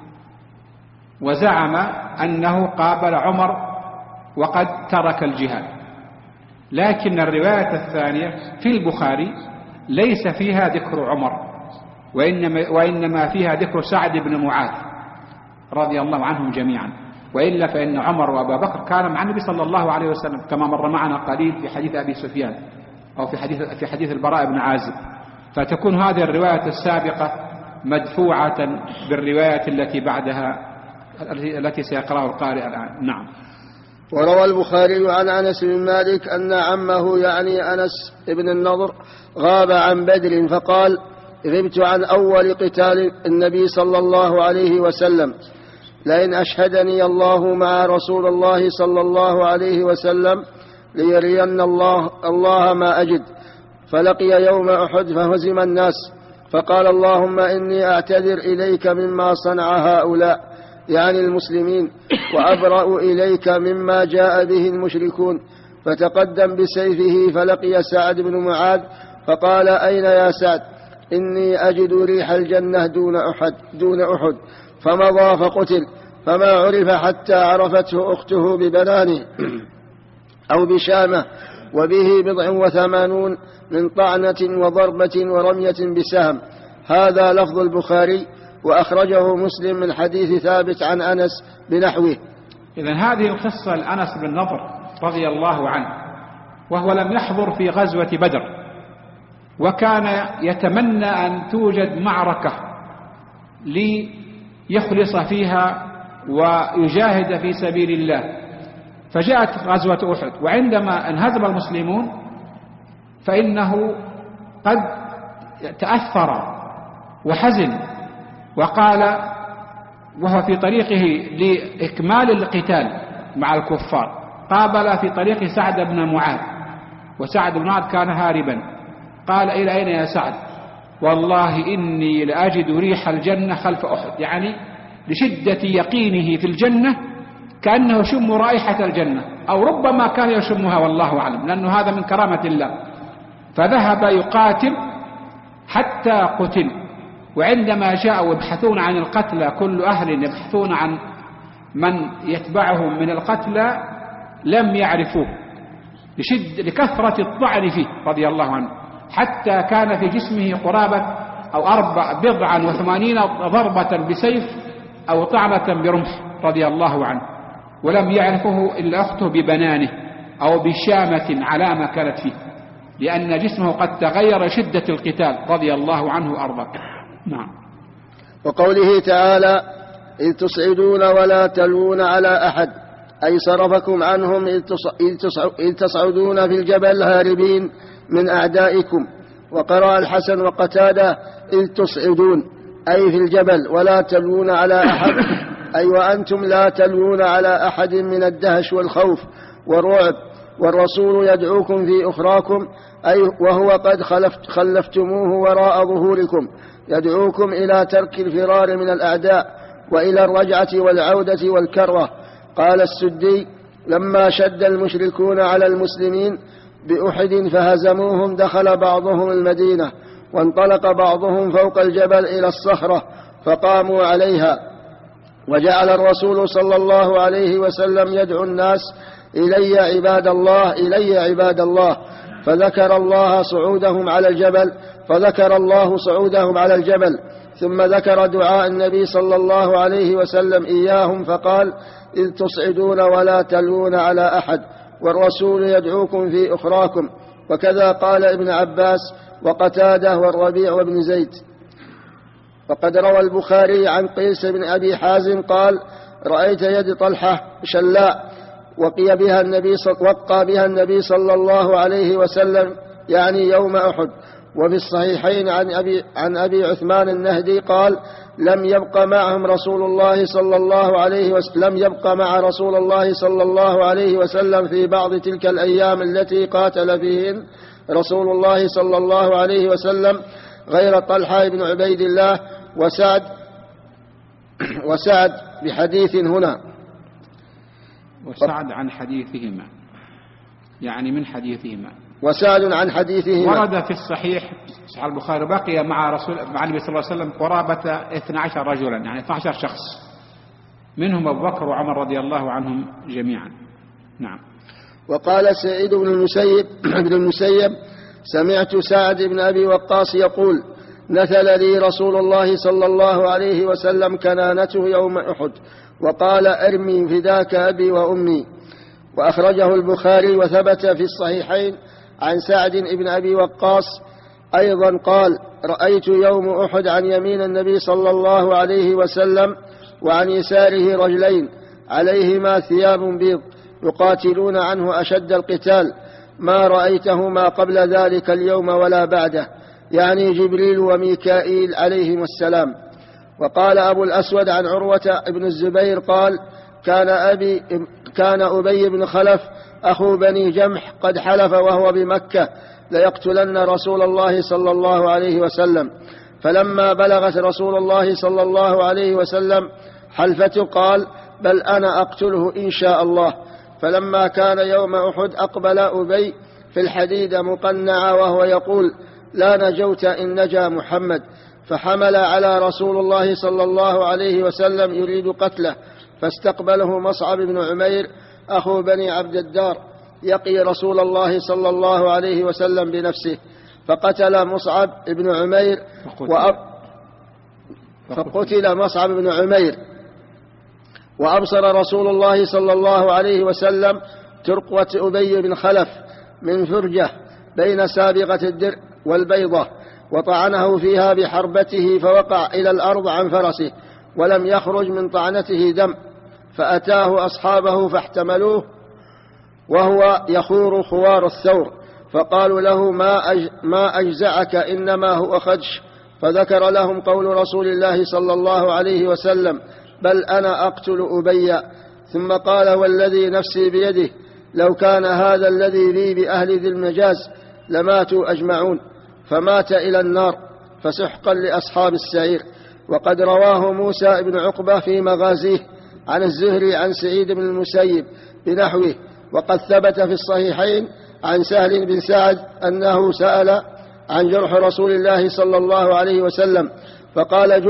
وزعم أنه قابل عمر وقد ترك الجهاد، لكن الرواية الثانية في البخاري ليس فيها ذكر عمر، وإنما فيها ذكر سعد بن معاذ رضي الله عنهم جميعا، وإلا فإن عمر وأبا بكر كان مع النبي صلى الله عليه وسلم كما مر معنا قليل في حديث أبي سفيان أو في حديث البراء بن عازب، فتكون هذه الرواية السابقة مدفوعة بالرواية التي بعدها التي سيقرأها القارئ الآن. نعم.
وروى البخاري عن أنس بن مالك أن عمه يعني أنس بن النضر غاب عن بدر فقال غبت عن أول قتال النبي صلى الله عليه وسلم، لئن أشهدني الله مع رسول الله صلى الله عليه وسلم ليرين الله ما أجد. فلقي يوم أحد فهزم الناس، فقال اللهم إني أعتذر إليك مما صنع هؤلاء يعني المسلمين، وأبرأ إليك مما جاء به المشركون. فتقدم بسيفه فلقي سعد بن معاذ فقال أين يا سعد؟ إني أجد ريح الجنة دون أحد. فمضى فقتل، فما عرف حتى عرفته أخته ببنانه أو بشامة، وبه 89 من طعنة وضربة ورمية بسهم. هذا لفظ البخاري، وأخرجه مسلم من حديث ثابت عن أنس بنحوه.
إذن هذه القصة لأنس بن نضر رضي الله عنه، وهو لم يحضر في غزوة بدر، وكان يتمنى أن توجد معركة ليخلص فيها ويجاهد في سبيل الله. فجاءت غزوة أحد، وعندما انهزم المسلمون فإنه قد تأثر وحزن، وقال وهو في طريقه لإكمال القتال مع الكفار قابل في طريق سعد بن معاذ، وسعد بن معاذ كان هاربا. قال: إلى أين يا سعد؟ والله إني لأجد ريح الجنة خلف أحد، يعني لشدة يقينه في الجنة كأنه يشم رائحة الجنة، أو ربما كان يشمها والله أعلم، لأنه هذا من كرامة الله. فذهب يقاتل حتى قتل. وعندما جاءوا يبحثون عن القتلى، كل أهل يبحثون عن من يتبعهم من القتلى، لم يعرفوه لكثرة الطعن فيه رضي الله عنه، حتى كان في جسمه قرابة أو 84 ضربة بسيف أو طعنة برمح رضي الله عنه، ولم يعرفه إلا أخته ببنانه أو بشامة علامة كانت فيه، لأن جسمه قد تغير شدة القتال رضي الله عنه وأرضاه. نعم.
وقوله تعالى: إذ تصعدون ولا تلوون على أحد، أي صرفكم عنهم إذ تصعدون في الجبل هاربين من أعدائكم. وقرأ الحسن وقتادة: إذ تصعدون أي في الجبل ولا تلوون على أحد، أي وأنتم لا تلوون على أحد من الدهش والخوف والرعب، والرسول يدعوكم في أخراكم، أي وهو قد خلفتموه وراء ظهوركم، يدعوكم إلى ترك الفرار من الأعداء وإلى الرجعة والعودة والكرة. قال السدي: لما شد المشركون على المسلمين بأحد فهزموهم دخل بعضهم المدينة، وانطلق بعضهم فوق الجبل إلى الصخرة فقاموا عليها، وجعل الرسول صلى الله عليه وسلم يدعو الناس: إلي عباد الله، إلي عباد الله. فذكر الله صعودهم على الجبل، ثم ذكر دعاء النبي صلى الله عليه وسلم إياهم فقال: إذ تصعدون ولا تلوون على أحد، والرسول يدعوكم في أخراكم. وكذا قال ابن عباس وقتادة والربيع وابن زيد. وقد روى البخاري عن قيس بن أبي حازم قال: رأيت يد طلحة شلاء وقى بها النبي صلى الله عليه وسلم، يعني يوم أحد. وفي الصحيحين عن أبي عثمان النهدي قال: لم يبق مع رسول الله صلى الله عليه وسلم في بعض تلك الأيام التي قاتل فيهن رسول الله صلى الله عليه وسلم غير طلحة بن عبيد الله وسعد بحديث هنا.
وسعد عن حديثهما، يعني من حديثهما.
وسعد عن حديثهما.
ورد في الصحيح صحيح البخاري: بقي مع النبي صلى الله عليه وسلم قرابة 12 رجلا، يعني 12 شخص، منهم أبو بكر وعمر رضي الله عنهم جميعا. نعم.
وقال سعيد بن المسيب: سمعت سعد بن أبي وقاص يقول: نثل لي رسول الله صلى الله عليه وسلم كنانته يوم أحد، وقال: أرمي فداك أبي وأمي. وأخرجه البخاري. وثبت في الصحيحين عن سعد بن أبي وقاص أيضا قال: رأيت يوم أحد عن يمين النبي صلى الله عليه وسلم وعن يساره رجلين عليهما ثياب بيض يقاتلون عنه أشد القتال، ما رأيتهما قبل ذلك اليوم ولا بعده، يعني جبريل وميكائيل عليهم السلام. وقال أبو الأسود عن عروة بن الزبير قال: كان أبي بن خلف أخو بني جمح قد حلف وهو بمكة ليقتلن رسول الله صلى الله عليه وسلم، فلما بلغت رسول الله صلى الله عليه وسلم حلفته قال: بل أنا أقتله إن شاء الله. فلما كان يوم أحد أقبل أبي في الحديد مقنعا وهو يقول: لا نجوت إن نجا محمد، فحمل على رسول الله صلى الله عليه وسلم يريد قتله، فاستقبله مصعب بن عمير أخو بني عبد الدار يقي رسول الله صلى الله عليه وسلم بنفسه، فقتل مصعب بن عمير وأبصر رسول الله صلى الله عليه وسلم ترقوة أبي بن خلف من فرجة بين سابغة الدرع والبيضة، وطعنه فيها بحربته فوقع إلى الأرض عن فرسه ولم يخرج من طعنته دم، فأتاه أصحابه فاحتملوه وهو يخور خوار الثور، فقالوا له: ما أجزعك، إنما هو خدش. فذكر لهم قول رسول الله صلى الله عليه وسلم: بل أنا أقتل أبي. ثم قال: والذي نفسي بيده لو كان هذا الذي لي بأهل ذي المجاز لماتوا أجمعون، فمات إلى النار، فسحقا لأصحاب السعير. وقد رواه موسى بن عقبة في مغازيه عن الزهري عن سعيد بن المسيب بنحوه. وقد ثبت في الصحيحين عن سهل بن سعد أنه سأل عن جرح رسول الله صلى الله عليه وسلم فقال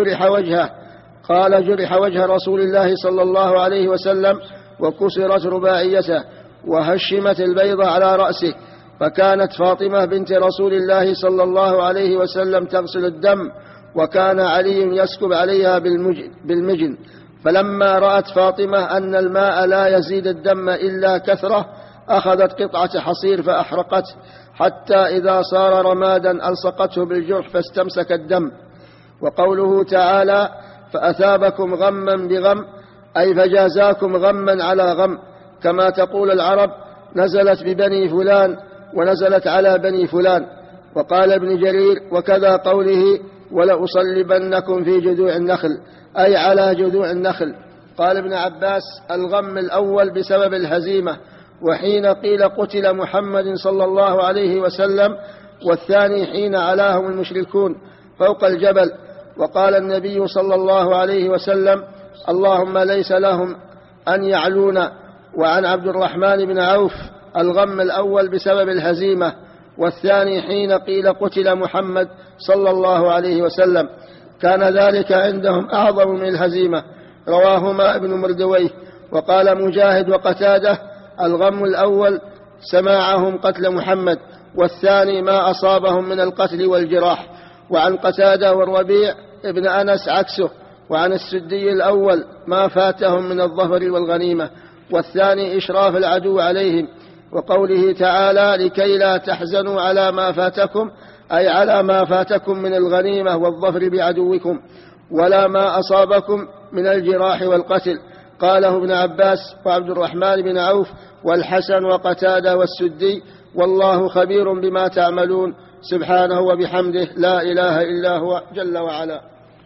جرح وجه رسول الله صلى الله عليه وسلم وكسرت رباعيته وهشمت البيضة على رأسه، فكانت فاطمة بنت رسول الله صلى الله عليه وسلم تغسل الدم، وكان علي يسكب عليها بالمجن. فلما رأت فاطمة أن الماء لا يزيد الدم إلا كثرة أخذت قطعة حصير فأحرقته، حتى إذا صار رمادا ألصقته بالجرح فاستمسك الدم. وقوله تعالى فأثابكم غما بغم أي فجازاكم غما على غم، كما تقول العرب نزلت ببني فلان ونزلت على بني فلان. وقال ابن جرير وكذا قوله ولأصلبنكم في جذوع النخل أي على جذوع النخل. قال ابن عباس الغم الأول بسبب الهزيمة، وحين قيل قتل محمد صلى الله عليه وسلم، والثاني حين علاهم المشركون فوق الجبل. وقال النبي صلى الله عليه وسلم اللهم ليس لهم أن يعلونا. وعن عبد الرحمن بن عوف الغم الأول بسبب الهزيمة، والثاني حين قيل قتل محمد صلى الله عليه وسلم، كان ذلك عندهم أعظم من الهزيمة. رواهما ابن مردويه. وقال مجاهد وقتاده الغم الأول سماعهم قتل محمد، والثاني ما أصابهم من القتل والجراح. وعن قتاده والربيع ابن أنس عكسه. وعن السدي الأول ما فاتهم من الظفر والغنيمة، والثاني إشراف العدو عليهم. وقوله تعالى لكي لا تحزنوا على ما فاتكم أي على ما فاتكم من الغنيمة والظفر بعدوكم، ولا ما أصابكم من الجراح والقتل. قاله ابن عباس وعبد الرحمن بن عوف والحسن وقتادة والسدي، والله خبير بما تعملون سبحانه وبحمده لا إله إلا هو جل وعلا.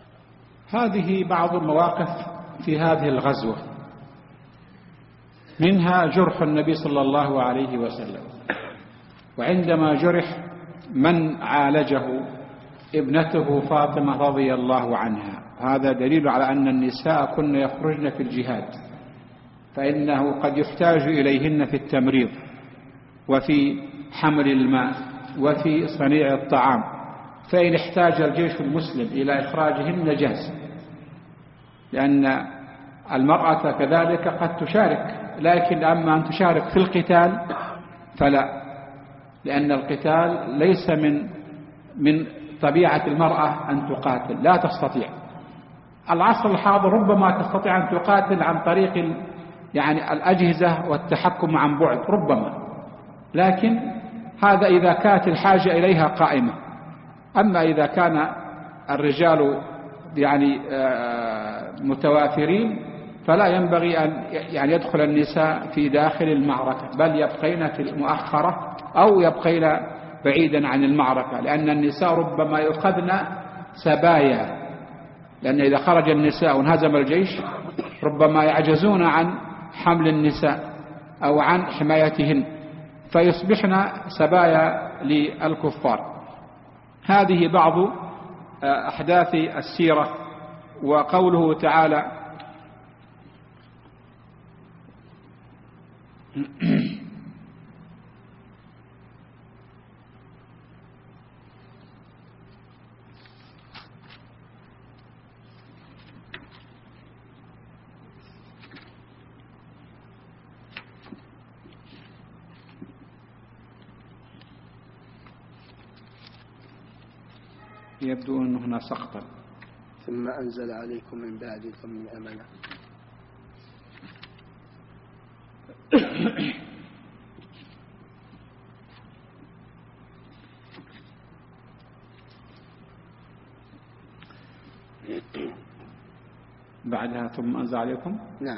هذه بعض المواقف في هذه الغزوة، منها جرح النبي صلى الله عليه وسلم. وعندما جرح من عالجه ابنته فاطمة رضي الله عنها، هذا دليل على أن النساء كن يخرجن في الجهاد، فإنه قد يحتاج إليهن في التمريض وفي حمل الماء وفي صنيع الطعام، فإن احتاج الجيش المسلم إلى إخراجهن جاز، لأن المرأة كذلك قد تشارك، لكن أما أن تشارك في القتال فلا، لأن القتال ليس من طبيعة المرأة أن تقاتل، لا تستطيع. العصر الحاضر ربما تستطيع أن تقاتل عن طريق يعني الأجهزة والتحكم عن بعد ربما، لكن هذا إذا كانت الحاجة إليها قائمة. أما إذا كان الرجال يعني متوافرين فلا ينبغي أن يعني يدخل النساء في داخل المعركة، بل يبقين في المؤخرة أو يبقين بعيدا عن المعركة، لأن النساء ربما يؤخذن سبايا، لأن إذا خرج النساء وانهزم الجيش ربما يعجزون عن حمل النساء أو عن حمايتهن فيصبحن سبايا للكفار. هذه بعض أحداث السيرة. وقوله تعالى يبدو أن هنا سقطا
ثم أنزل عليكم من بعد الغم أمنا.
بعدها ثم أنزل عليكم.
نعم.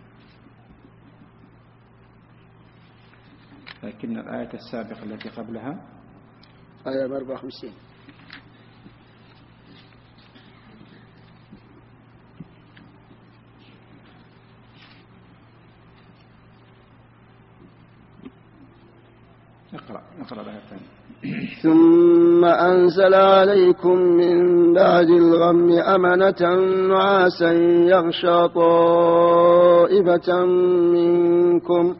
لكن الآية السابقة التي قبلها
آية 54.
اقرأ الآية الثانية.
ثم أنزل عليكم من بعد الغم أمنة نعاسا يغشى طائفة منكم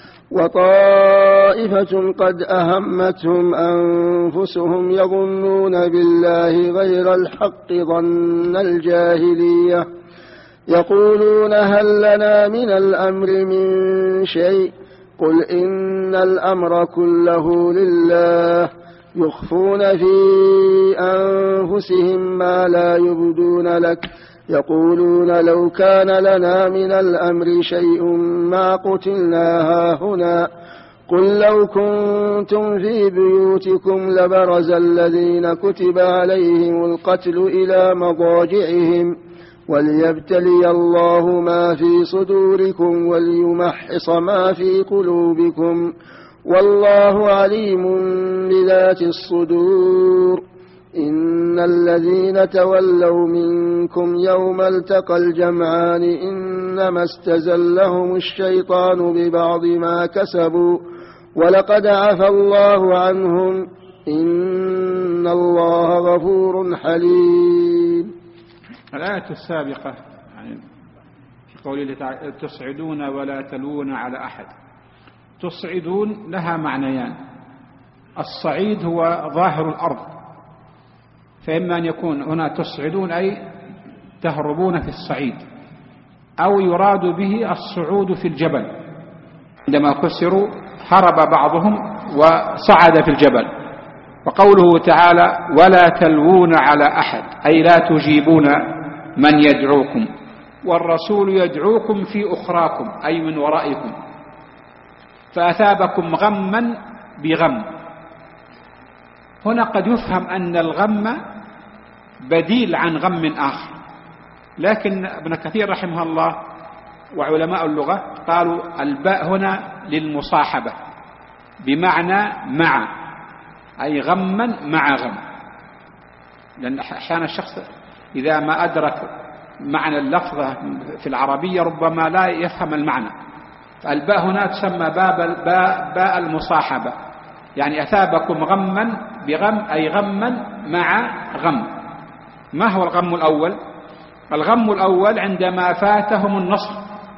وطائفة قد أهمتهم أنفسهم يظنون بالله غير الحق ظن الجاهلية يقولون هل لنا من الأمر من شيء قل إن الأمر كله لله يخفون في أنفسهم ما لا يبدون لك يقولون لو كان لنا من الأمر شيء ما قتلنا هاهنا قل لو كنتم في بيوتكم لبرز الذين كتب عليهم القتل إلى مضاجعهم وليبتلي الله ما في صدوركم وليمحص ما في قلوبكم والله عليم بذات الصدور إن الذين تولوا منكم يوم التقى الجمعان إنما استزلهم الشيطان ببعض ما كسبوا ولقد عفى الله عنهم إن الله غفور حليم.
الآية السابقة يعني في قوله تعالى تصعدون ولا تلوون على أحد. تصعدون لها معنيان. الصعيد هو ظاهر الأرض، فإما أن يكون هنا تصعدون أي تهربون في الصعيد، أو يراد به الصعود في الجبل. عندما كسروا هرب بعضهم وصعد في الجبل. وقوله تعالى ولا تلوون على أحد أي لا تجيبون من يدعوكم، والرسول يدعوكم في أخراكم أي من ورائكم، فأثابكم غما بغم. هنا قد يفهم أن الغم بديل عن غم آخر، لكن ابن كثير رحمه الله وعلماء اللغة قالوا الباء هنا للمصاحبة بمعنى مع، أي غما مع غم، لأن أحيانا الشخص إذا ما أدرك معنى اللفظة في العربية ربما لا يفهم المعنى، فالباء هنا تسمى باء المصاحبة، يعني أثابكم غما بغم أي غما مع غم. ما هو الغم الأول؟ الغم الأول عندما فاتهم النصر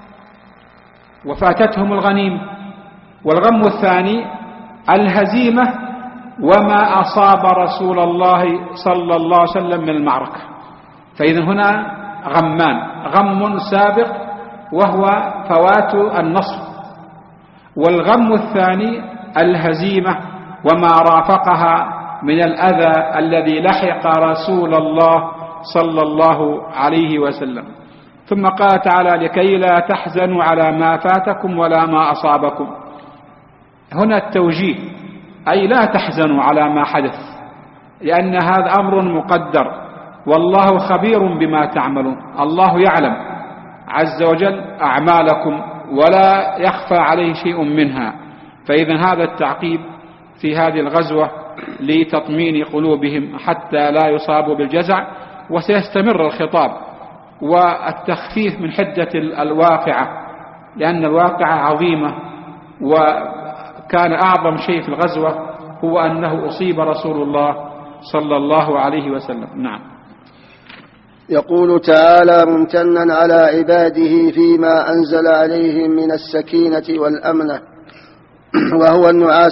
وفاتتهم الغنيمة، والغم الثاني الهزيمة وما أصاب رسول الله صلى الله عليه وسلم من المعركة. فإذا هنا غمان، غم سابق وهو فوات النصر، والغم الثاني الهزيمة وما رافقها من الأذى الذي لحق رسول الله صلى الله عليه وسلم. ثم قال تعالى لكي لا تحزنوا على ما فاتكم ولا ما أصابكم. هنا التوجيه أي لا تحزنوا على ما حدث، لأن هذا أمر مقدر والله خبير بما تعملون. الله يعلم عز وجل أعمالكم ولا يخفى عليه شيء منها. فإذا هذا التعقيب في هذه الغزوة لتطمين قلوبهم حتى لا يصابوا بالجزع، وسيستمر الخطاب والتخفيف من حدة الواقعة، لأن الواقعة عظيمة، وكان أعظم شيء في الغزوة هو أنه أصيب رسول الله صلى الله عليه وسلم. نعم.
يقول تعالى ممتنا على عباده فيما أنزل عليهم من السكينة والأمنة، وهو النعاس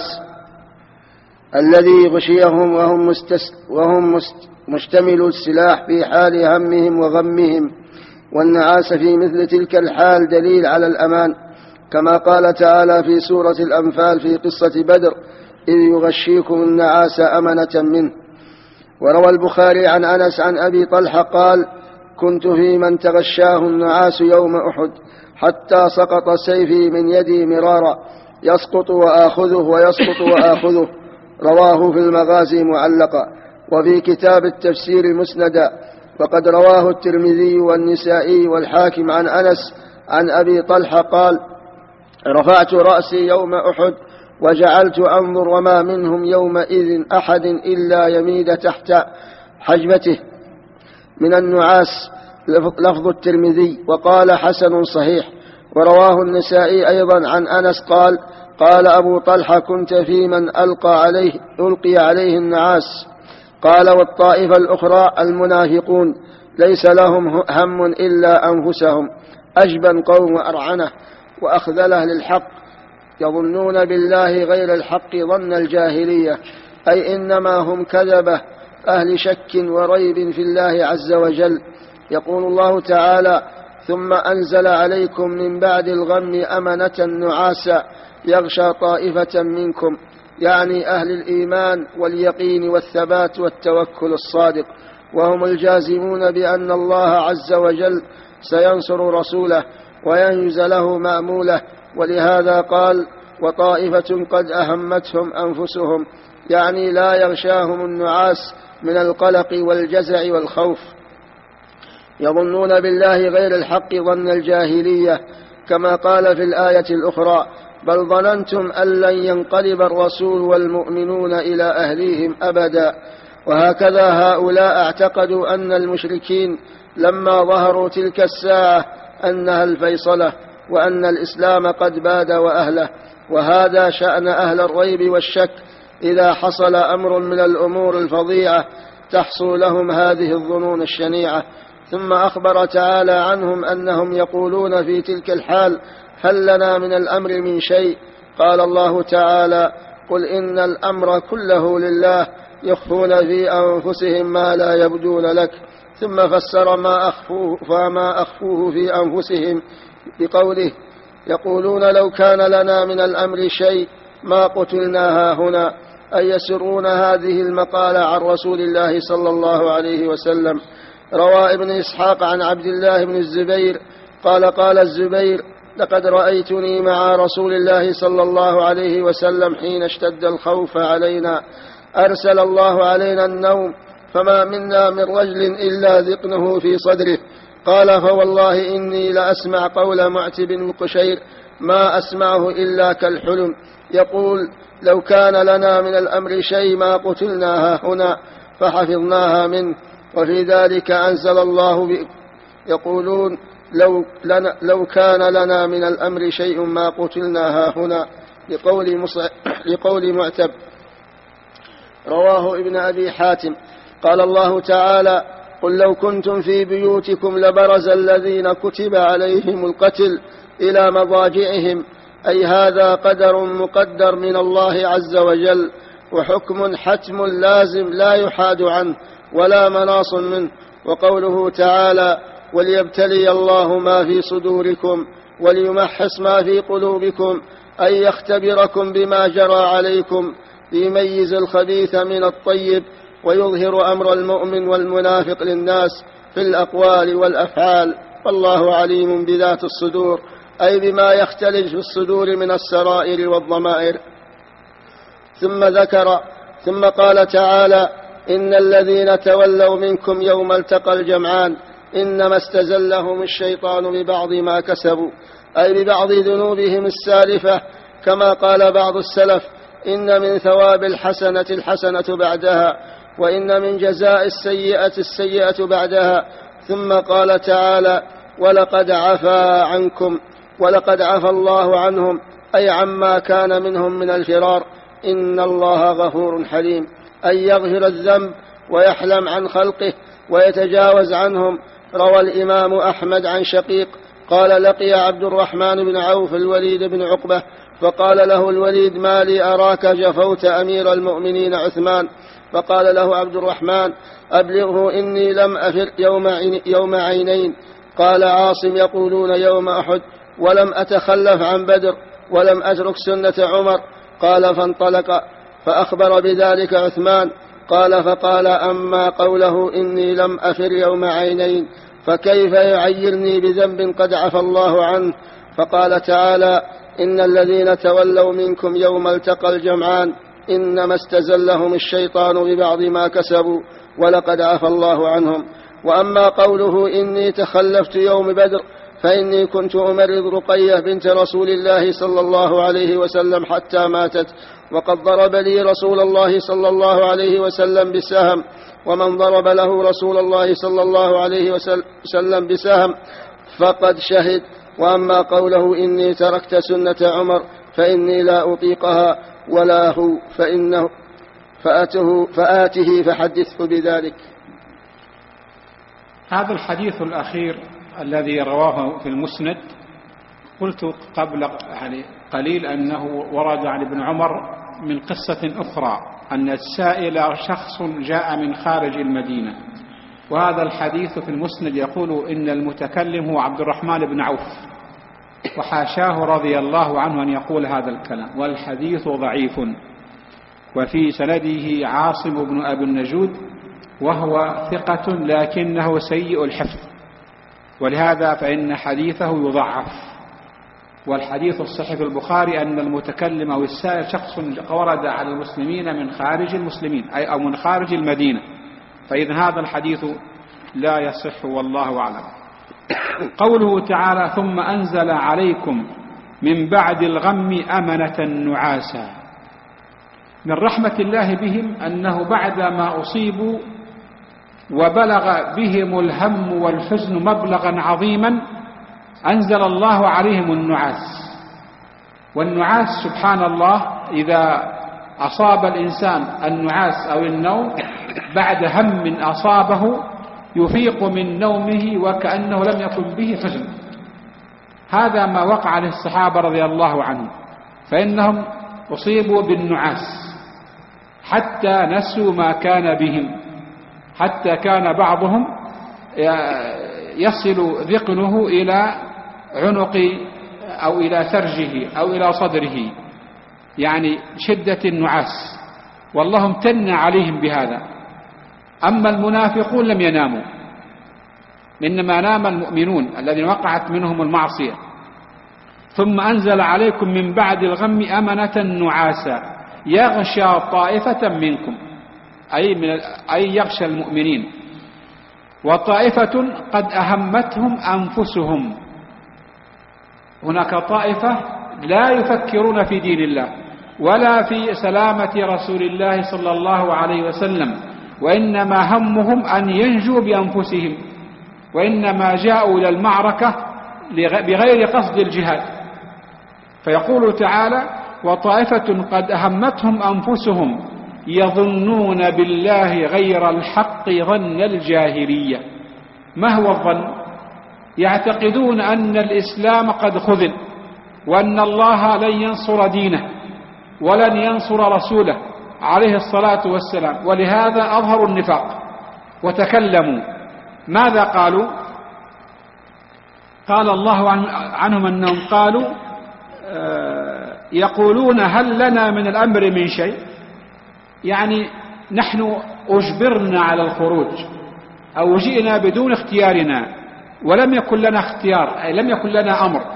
الذي غشيهم وهم مشتمل السلاح في حال همهم وغمهم. والنعاس في مثل تلك الحال دليل على الأمان، كما قال تعالى في سورة الأنفال في قصة بدر إذ يغشيكم النعاس أمنة منه. وروى البخاري عن أنس عن أبي طلحة قال كنت في من تغشاه النعاس يوم أحد حتى سقط سيفي من يدي مرارا يسقط وآخذه ويسقط وآخذه. رواه في المغازي معلقا وفي كتاب التفسير مسندا، وقد رواه الترمذي والنسائي والحاكم عن أنس عن أبي طلحة قال رفعت رأسي يوم أحد وجعلت أنظر وما منهم يومئذ أحد إلا يميد تحت حجبته من النعاس. لفظ الترمذي وقال حسن صحيح. ورواه النسائي أيضا عن أنس قال قال أبو طلحة: كنت في من ألقي عليه النعاس. قال: والطائفة الأخرى المنافقون ليس لهم هم إلا أنفسهم، أجبن قوم وأرعنه وأخذله للحق، يظنون بالله غير الحق ظن الجاهلية، أي إنما هم كذبة أهل شك وريب في الله عز وجل. يقول الله تعالى: ثم أنزل عليكم من بعد الغم أمنة نعاسا يغشى طائفة منكم، يعني أهل الإيمان واليقين والثبات والتوكل الصادق، وهم الجازمون بأن الله عز وجل سينصر رسوله وينجز له مأموله. ولهذا قال: وطائفة قد أهمتهم أنفسهم، يعني لا يغشاهم النعاس من القلق والجزع والخوف، يظنون بالله غير الحق ظن الجاهلية، كما قال في الآية الأخرى: بل ظننتم أن لن ينقلب الرسول والمؤمنون إلى أهليهم أبدا. وهكذا هؤلاء اعتقدوا أن المشركين لما ظهروا تلك الساعة أنها الفيصلة، وأن الإسلام قد باد وأهله. وهذا شأن أهل الريب والشك، إذا حصل أمر من الأمور الفظيعة تحصل لهم هذه الظنون الشنيعة. ثم أخبر تعالى عنهم أنهم يقولون في تلك الحال: هل لنا من الأمر من شيء؟ قال الله تعالى: قل إن الأمر كله لله، يخفون في أنفسهم ما لا يبدون لك. ثم فسر ما أخفوه في أنفسهم بقوله: يقولون لو كان لنا من الأمر شيء ما قتلنا هاهنا، أي يسرون هذه المقالة عن رسول الله صلى الله عليه وسلم. روى ابن إسحاق عن عبد الله بن الزبير قال: قال الزبير: لقد رأيتني مع رسول الله صلى الله عليه وسلم حين اشتد الخوف علينا، أرسل الله علينا النوم، فما منا من رجل إلا ذقنه في صدره. قال: فوالله إني لأسمع قول معتب بن قشير ما أسمعه إلا كالحلم، يقول: لو كان لنا من الأمر شيء ما قتلناها هنا، فحفظناها منه. وفي ذلك أنزل الله يقولون: لو كان لنا من الأمر شيء ما قتلناها هنا، لقول معتب. رواه ابن أبي حاتم. قال الله تعالى: قل لو كنتم في بيوتكم لبرز الذين كتب عليهم القتل إلى مضاجعهم، أي هذا قدر مقدر من الله عز وجل، وحكم حتم لازم لا يحاد عنه ولا مناص منه. وقوله تعالى: وليبتلي الله ما في صدوركم وليمحص ما في قلوبكم، أي يختبركم بما جرى عليكم، ليميز الخبيث من الطيب، ويظهر أمر المؤمن والمنافق للناس في الأقوال والأفعال، والله عليم بذات الصدور، أي بما يختلج في الصدور من السرائر والضمائر. ثم قال تعالى: إن الذين تولوا منكم يوم التقى الجمعان إنما استزلهم الشيطان ببعض ما كسبوا، أي ببعض ذنوبهم السالفة، كما قال بعض السلف: إن من ثواب الحسنة الحسنة بعدها، وإن من جزاء السيئة السيئة بعدها. ثم قال تعالى: ولقد عفا عنكم، ولقد عفا الله عنهم، أي عما كان منهم من الفرار. إن الله غفور حليم، أي يغفر الذنب ويحلم عن خلقه ويتجاوز عنهم. روى الإمام أحمد عن شقيق قال: لقي عبد الرحمن بن عوف الوليد بن عقبة، فقال له الوليد: ما لي أراك جفوت أمير المؤمنين عثمان؟ فقال له عبد الرحمن: أبلغه إني لم أفر يوم عينين. قال عاصم: يقولون يوم أحد، ولم أتخلف عن بدر، ولم أترك سنة عمر. قال: فانطلق فأخبر بذلك عثمان. قال: فقال: أما قوله إني لم أفر يوم عينين، فكيف يعيرني بذنب قد عفى الله عنه؟ فقال تعالى: إن الذين تولوا منكم يوم التقى الجمعان إنما استزلهم الشيطان ببعض ما كسبوا، ولقد عفى الله عنهم. وأما قوله إني تخلفت يوم بدر، فإني كنت أمرض رقية بنت رسول الله صلى الله عليه وسلم حتى ماتت، وقد ضرب لي رسول الله صلى الله عليه وسلم بسهم، ومن ضرب له رسول الله صلى الله عليه وسلم بسهم فقد شهد. وأما قوله إني تركت سنة عمر، فإني لا أطيقها ولا هو فآته فحدثه بذلك.
هذا الحديث الأخير الذي رواه في المسند قلت قبل قليل أنه ورد عن ابن عمر من قصة أخرى أن السائل شخص جاء من خارج المدينة، وهذا الحديث في المسند يقول إن المتكلم هو عبد الرحمن بن عوف، وحاشاه رضي الله عنه أن يقول هذا الكلام، والحديث ضعيف، وفي سنده عاصم بن أبي النجود وهو ثقة لكنه سيء الحفظ، ولهذا فإن حديثه يضعف. والحديث الصحيح في البخاري أن المتكلم أو السائل شخص ورد على المسلمين من خارج المسلمين أو من خارج المدينة، فإذا هذا الحديث لا يصح والله أعلم. قوله تعالى ثم أنزل عليكم من بعد الغم أمنة نعاسا، من رحمة الله بهم أنه بعدما أصيبوا وبلغ بهم الهم والحزن مبلغا عظيما أنزل الله عليهم النعاس. والنعاس سبحان الله إذا أصاب الإنسان النعاس أو النوم بعد هم أصابه يفيق من نومه وكأنه لم يكن به حزن. هذا ما وقع للصحابة رضي الله عنهم، فإنهم أصيبوا بالنعاس حتى نسوا ما كان بهم، حتى كان بعضهم يصل ذقنه إلى عنق أو إلى ثرجه أو إلى صدره، يعني شدة النعاس، والله امتن عليهم بهذا. أما المنافقون لم يناموا، إنما نام المؤمنون الذين وقعت منهم المعصية. ثم أنزل عليكم من بعد الغم أمنة نعاسا يغشى طائفة منكم، أي يغشى المؤمنين، وطائفة قد أهمتهم أنفسهم. هناك طائفة لا يفكرون في دين الله ولا في سلامة رسول الله صلى الله عليه وسلم، وإنما همهم أن ينجوا بأنفسهم، وإنما جاءوا إلى المعركة بغير قصد الجهاد. فيقول تعالى وطائفة قد أهمتهم أنفسهم يظنون بالله غير الحق ظن الجاهلية. ما هو الظن؟ يعتقدون أن الإسلام قد خذل، وأن الله لن ينصر دينه ولن ينصر رسوله عليه الصلاة والسلام، ولهذا أظهروا النفاق وتكلموا. ماذا قالوا؟ قال الله عنهم أنهم قالوا يقولون هل لنا من الأمر من شيء، يعني نحن أجبرنا على الخروج أو جئنا بدون اختيارنا ولم يكن لنا اختيار، أي لم يكن لنا أمر.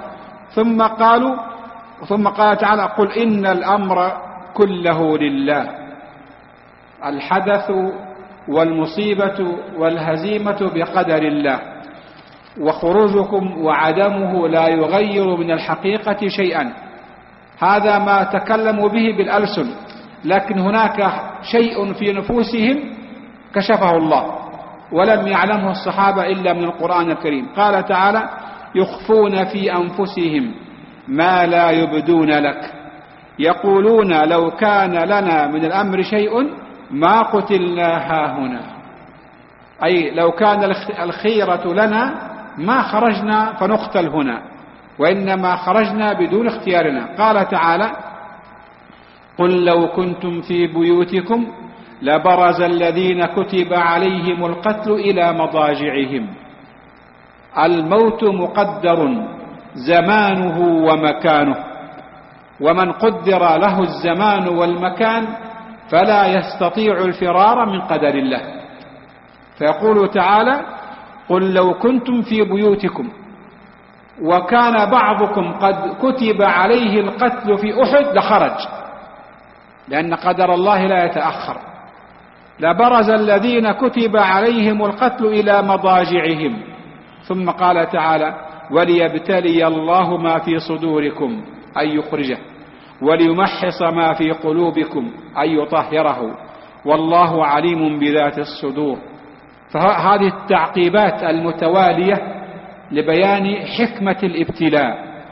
ثم قال تعالى قل إن الأمر كله لله، الحدث والمصيبة والهزيمة بقدر الله، وخروجكم وعدمه لا يغير من الحقيقة شيئا. هذا ما تكلموا به بالألسن، لكن هناك شيء في نفوسهم كشفه الله ولم يعلمه الصحابة إلا من القرآن الكريم. قال تعالى يخفون في أنفسهم ما لا يبدون لك يقولون لو كان لنا من الأمر شيء ما قتلنا هاهنا، أي لو كان الخيرة لنا ما خرجنا فنقتل هنا، وإنما خرجنا بدون اختيارنا. قال تعالى قل لو كنتم في بيوتكم لبرز الذين كتب عليهم القتل إلى مضاجعهم. الموت مقدر زمانه ومكانه، ومن قدر له الزمان والمكان فلا يستطيع الفرار من قدر الله. فيقول تعالى قل لو كنتم في بيوتكم وكان بعضكم قد كتب عليه القتل في أحد لخرج، لأن قدر الله لا يتأخر. لبرز الذين كتب عليهم القتل إلى مضاجعهم. ثم قال تعالى وليبتلي الله ما في صدوركم أي يخرجه، وليمحص ما في قلوبكم أي يطهره، والله عليم بذات الصدور. فهذه التعقيبات المتوالية لبيان حكمة الابتلاء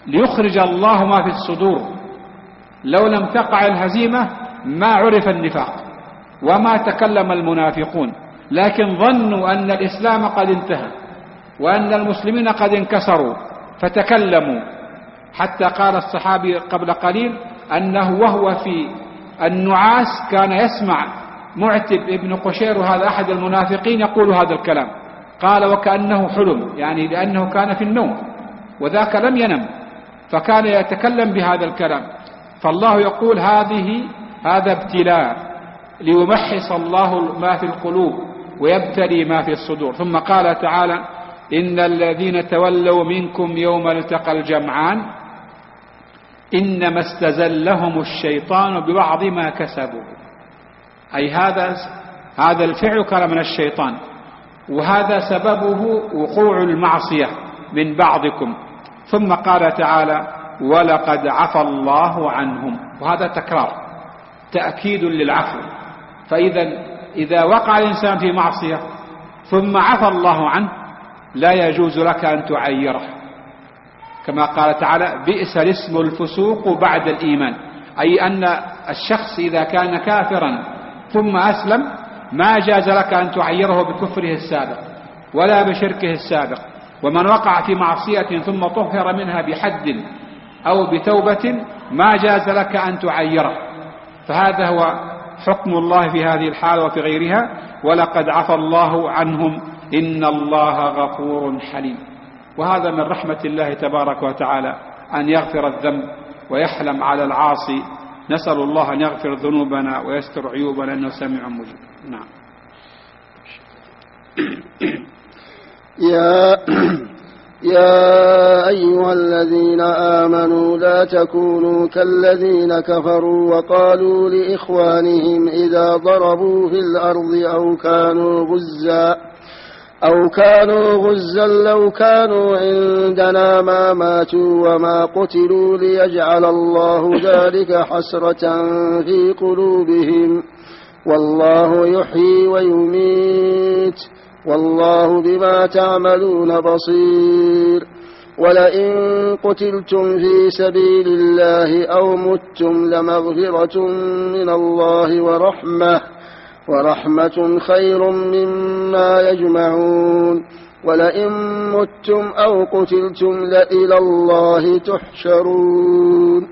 ليخرج الله ما في الصدور. لو لم تقع الهزيمة ما عرف النفاق وما تكلم المنافقون، لكن ظنوا أن الإسلام قد انتهى وأن المسلمين قد انكسروا فتكلموا، حتى قال الصحابي قبل قليل أنه وهو في النعاس كان يسمع معتب ابن قشير وهذا أحد المنافقين يقول هذا الكلام، قال وكأنه حلم، يعني لأنه كان في النوم وذاك لم ينم فكان يتكلم بهذا الكلام. فالله يقول هذا ابتلاء ليمحص الله ما في القلوب ويبتلي ما في الصدور. ثم قال تعالى إن الذين تولوا منكم يوم التقى الجمعان إنما استزلهم الشيطان ببعض ما كسبوا، أي هذا الفعل كان من الشيطان، وهذا سببه وقوع المعصية من بعضكم. ثم قال تعالى ولقد عفى الله عنهم، وهذا تكرار تأكيد للعفو. فإذا وقع الإنسان في معصية ثم عفى الله عنه لا يجوز لك أن تعيره، كما قال تعالى بئس الاسم الفسوق بعد الإيمان، أي أن الشخص إذا كان كافرا ثم أسلم ما جاز لك أن تعيره بكفره السابق ولا بشركه السابق. ومن وقع في معصية ثم طهر منها بحد أو بتوبة ما جاز لك أن تعيره. فهذا هو حكم الله في هذه الحالة وفي غيرها، ولقد عفى الله عنهم إن الله غفور حليم. وهذا من رحمة الله تبارك وتعالى أن يغفر الذنب ويحلم على العاصي. نسأل الله أن يغفر ذنوبنا ويستر عيوبنا إنه سميع مجيب. نعم.
يا أيها الذين آمنوا لا تكونوا كالذين كفروا وقالوا لإخوانهم إذا ضربوا في الأرض أو كانوا غزا لو كانوا عندنا ما ماتوا وما قتلوا ليجعل الله ذلك حسرة في قلوبهم والله يحيي ويميت والله بما تعملون بصير. ولئن قتلتم في سبيل الله أو متم لمغفرة من الله ورحمة خير مما يجمعون. ولئن متم أو قتلتم لإلى الله تحشرون.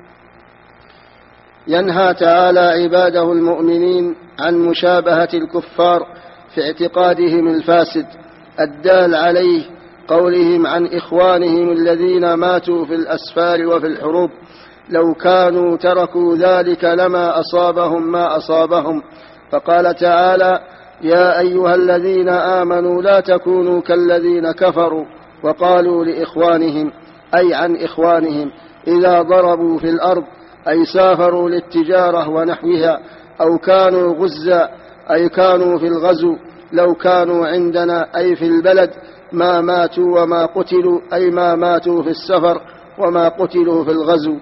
ينهى تعالى عباده المؤمنين عن مشابهة الكفار في اعتقادهم الفاسد الدال عليه قولهم عن إخوانهم الذين ماتوا في الأسفار وفي الحروب لو كانوا تركوا ذلك لما أصابهم ما أصابهم. فقال تعالى يا أيها الذين آمنوا لا تكونوا كالذين كفروا وقالوا لإخوانهم أي عن إخوانهم إذا ضربوا في الأرض أي سافروا للتجارة ونحوها أو كانوا غزا أي كانوا في الغزو لو كانوا عندنا أي في البلد ما ماتوا وما قتلوا أي ما ماتوا في السفر وما قتلوا في الغزو.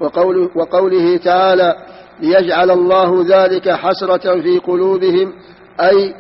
وقوله تعالى ليجعل الله ذلك حسرة في قلوبهم أي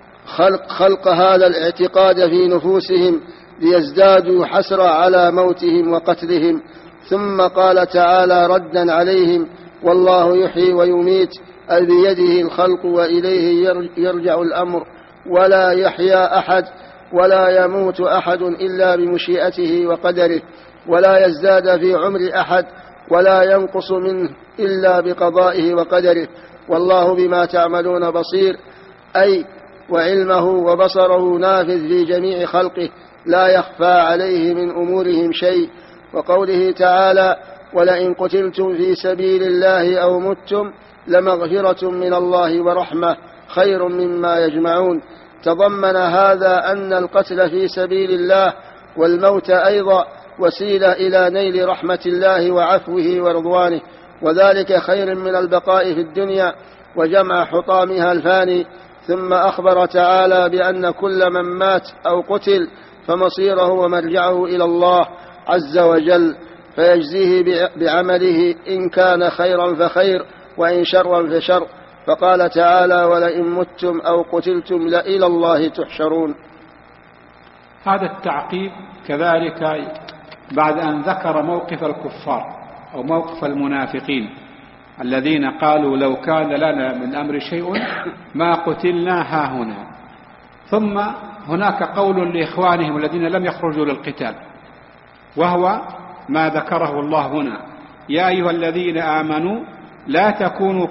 خلق هذا الاعتقاد في نفوسهم ليزدادوا حسرة على موتهم وقتلهم. ثم قال تعالى ردا عليهم والله يحيي ويميت أي بيده الخلق وإليه يرجع الأمر ولا يحيا أحد ولا يموت أحد إلا بمشيئته وقدره ولا يزداد في عمر أحد ولا ينقص منه إلا بقضائه وقدره والله بما تعملون بصير أي وعلمه وبصره نافذ في جميع خلقه لا يخفى عليه من أمورهم شيء. وقوله تعالى ولئن قتلتم في سبيل الله أو متم لمغفرة من الله ورحمة خير مما يجمعون. تضمن هذا أن القتل في سبيل الله والموت أيضا وسيلة إلى نيل رحمة الله وعفوه ورضوانه وذلك خير من البقاء في الدنيا وجمع حطامها الفاني. ثم أخبر تعالى بأن كل من مات أو قتل فمصيره ومرجعه إلى الله عز وجل فيجزيه بعمله إن كان خيرا فخير وإن شرا فشر. فقال تعالى ولئن متم أو قتلتم لإلى الله تحشرون.
هذا التعقيب كذلك بعد أن ذكر موقف الكفار أو موقف المنافقين الذين قالوا لو كان لنا من أمر شيء ما قتلنا هاهنا، ثم هناك قول لإخوانهم الذين لم يخرجوا للقتال، وهو ما ذكره الله هنا: يا أيها الذين آمنوا لا تكونوا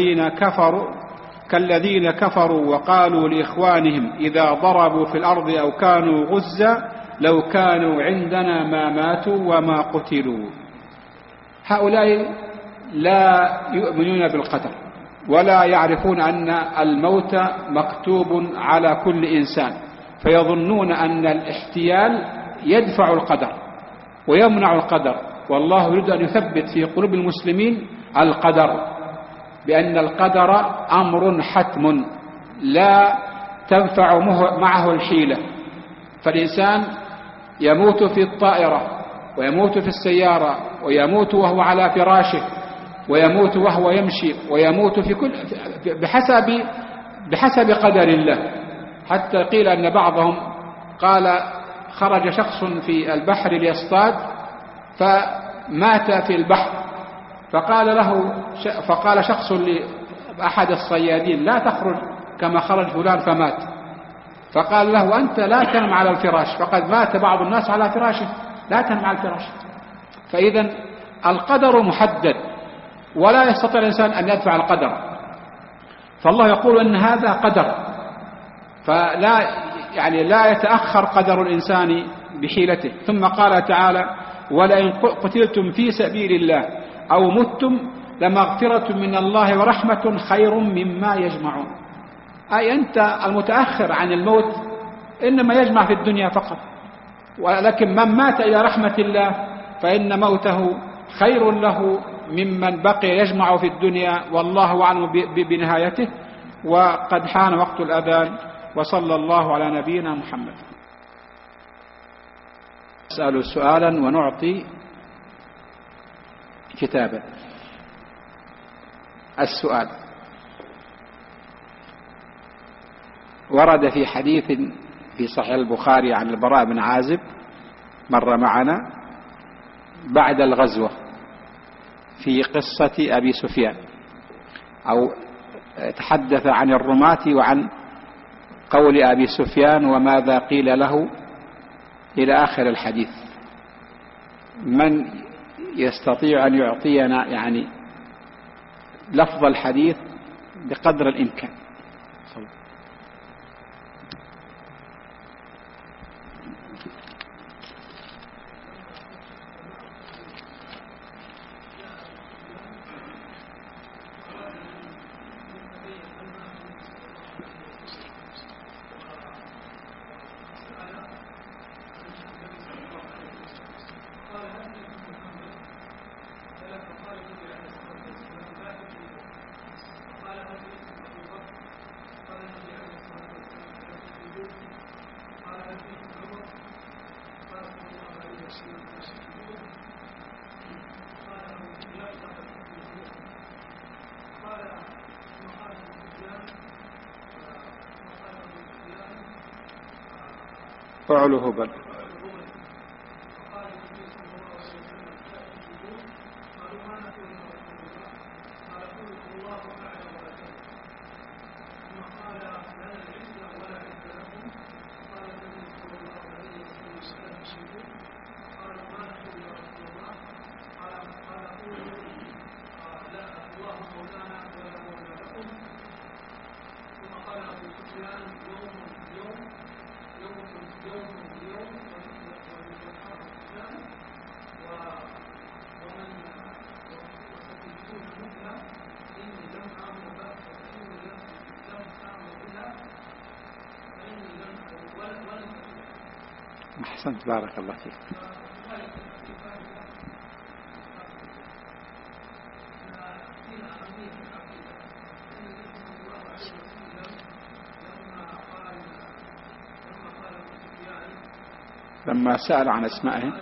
كالذين كفروا وقالوا لإخوانهم إذا ضربوا في الأرض أو كانوا غزا لو كانوا عندنا ما ماتوا وما قتلوا. هؤلاء لا يؤمنون بالقدر ولا يعرفون أن الموت مكتوب على كل إنسان، فيظنون أن الاحتيال يدفع القدر ويمنع القدر، والله يريد أن يثبت في قلوب المسلمين القدر، بأن القدر أمر حتم لا تنفع معه الحيلة. فالإنسان يموت في الطائرة ويموت في السيارة ويموت وهو على فراشه ويموت وهو يمشي ويموت في كل بحسب قدر الله. حتى قيل أن بعضهم قال خرج شخص في البحر ليصطاد فمات في البحر، فقال شخص لأحد الصيادين: لا تخرج كما خرج فلان فمات. فقال له: أنت لا تنم على الفراش، فقد مات بعض الناس على فراشه، لا تنم على الفراش. فإذا القدر محدد ولا يستطيع الإنسان أن يدفع القدر، فالله يقول أن هذا قدر، لا يتأخر قدر الإنسان بحيلته. ثم قال تعالى: ولئن قتلتم في سبيل الله أو متم لمغفرة من الله ورحمة خير مما يجمعون. أي أنت المتأخر عن الموت إنما يجمع في الدنيا فقط، ولكن من مات إلى رحمة الله فإن موته خير له ممن بقي يجمع في الدنيا، والله أعلم بنهايته. وقد حان وقت الأذان، وصلى الله على نبينا محمد. نسأل سؤالا ونعطي كتابا. السؤال: ورد في حديث في صحيح البخاري عن البراء بن عازب مر معنا بعد الغزوة في قصة أبي سفيان، أو تحدث عن الرماة وعن قول أبي سفيان وماذا قيل له إلى آخر الحديث. من يستطيع أن يعطينا لفظ الحديث بقدر الإمكان؟ فعله بل. أحسنت، بارك الله فيك. لما سأل عن أسمائهم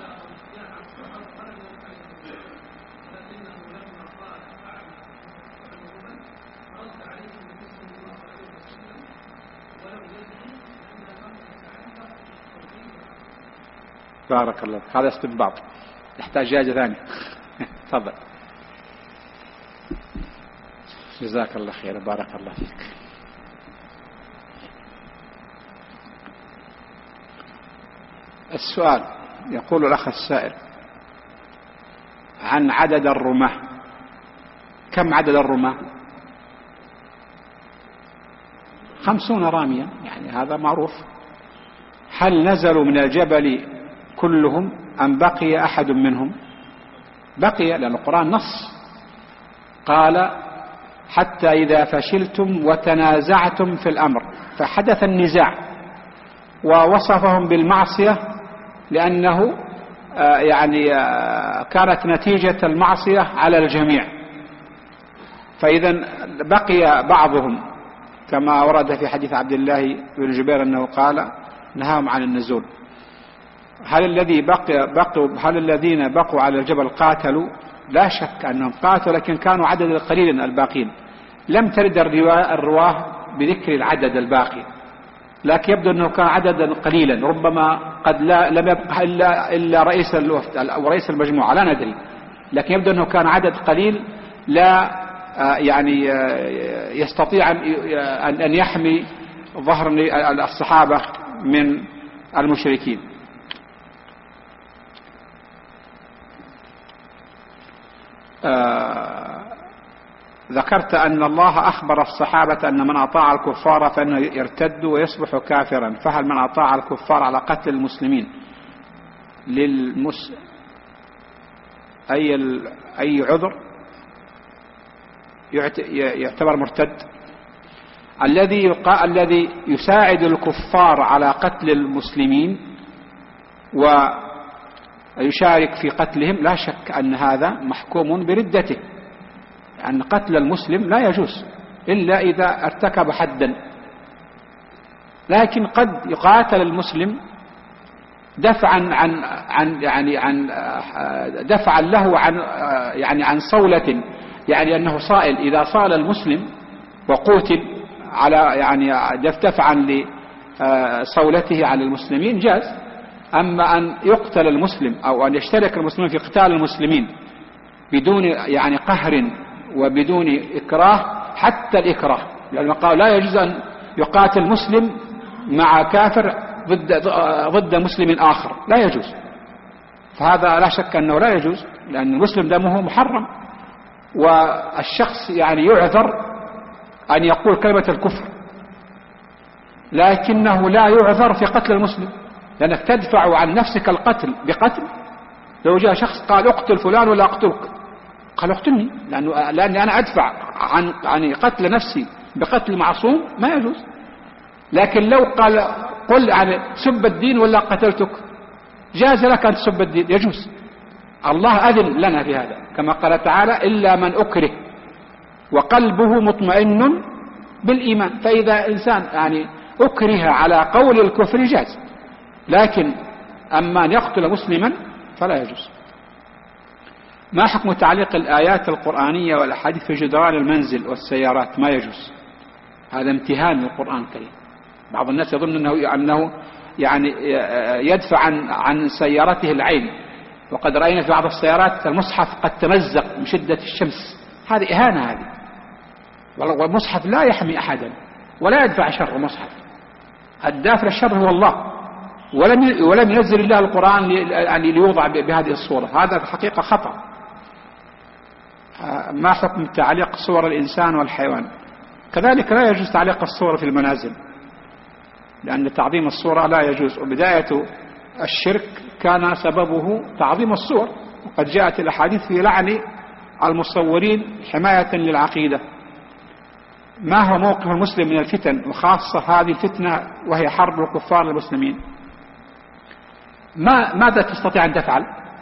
بارك الله فيك. هذا استنباط يحتاج جائزة ثانية. تفضل. جزاك الله خير، بارك الله فيك. السؤال يقول الأخ السائل عن عدد الرماة. كم عدد الرماة؟ 50 راميا، يعني هذا معروف. هل نزلوا من الجبل كلهم أم بقي أحد منهم؟ بقي، لأن القرآن نص قال حتى إذا فشلتم وتنازعتم في الأمر، فحدث النزاع، ووصفهم بالمعصية لأنه يعني كانت نتيجة المعصية على الجميع. فإذا بقي بعضهم كما ورد في حديث عبد الله بن جبير أنه قال نهاهم عن النزول. هل الذين بقوا على الجبل قاتلوا؟ لا شك أنهم قاتلوا، لكن كانوا عددا قليلا الباقين. لم ترد الرواه بذكر العدد الباقي، لكن يبدو أنه كان عددا قليلا، ربما قد لم يبقى إلا رئيس الوفد أو رئيس المجموعة، لا ندري، لكن يبدو أنه كان عدد قليل لا يعني يستطيع أن يحمي ظهر الصحابة من المشركين. ذكرت أن الله أخبر الصحابة أن من أطاع الكفار فإنه يرتد ويصبح كافرا، فهل من أطاع الكفار على قتل المسلمين أي عذر يعتبر مرتد؟ الذي يساعد الكفار على قتل المسلمين ويشارك في قتلهم لا شك أن هذا محكوم بردته، أن قتل المسلم لا يجوز إلا إذا ارتكب حدا، لكن قد يقاتل المسلم دفعا دفعا له عن صولة، يعني أنه صائل، إذا صال المسلم وقوتل على دفعا لصولته على المسلمين جاز. أما أن يقتل المسلم أو أن يشترك المسلمين في قتال المسلمين بدون قهر وبدون إكراه، حتى الإكراه، لأنه قال لا يجوز أن يقاتل مسلم مع كافر ضد مسلم آخر، لا يجوز. فهذا لا شك أنه لا يجوز، لأن المسلم دمه محرم، والشخص يعذر أن يقول كلمة الكفر، لكنه لا يعذر في قتل المسلم، لأنك تدفع عن نفسك القتل بقتل. لو جاء شخص قال اقتل فلان ولا أقتلك، قال اقتلني، لأني أنا أدفع عن قتل نفسي بقتل معصوم، ما يجوز. لكن لو قال قل سب الدين ولا قتلتك، جاز لك أن تسب الدين، يجوز. الله أذن لنا في هذا، كما قال تعالى إلا من أكره وقلبه مطمئن بالإيمان. فإذا إنسان أكره على قول الكفر جاز، لكن أما أن يقتل مسلما فلا يجوز. ما حكم تعليق الآيات القرآنية والأحاديث في جدران المنزل والسيارات؟ ما يجوز، هذا امتهان للقرآن الكريم. بعض الناس يظن أنه يدفع عن سيارته العين، وقد رأينا في بعض السيارات المصحف قد تمزق من شدة الشمس، هذه إهانة هذه. والمصحف لا يحمي أحدا ولا يدفع شر المصحف، الدافع الشر هو الله، ولم ينزل الله القرآن ليوضع بهذه الصورة، هذا في الحقيقة خطأ. ما حكم تعليق صور الإنسان والحيوان؟ كذلك لا يجوز تعليق الصور في المنازل، لأن تعظيم الصورة لا يجوز، وبداية الشرك كان سببه تعظيم الصور، وقد جاءت الأحاديث في لعن المصورين حماية للعقيدة. ما هو موقف المسلم من الفتن، وخاصة هذه الفتنة وهي حرب الكفار للمسلمين؟ ماذا تستطيع أن تفعل؟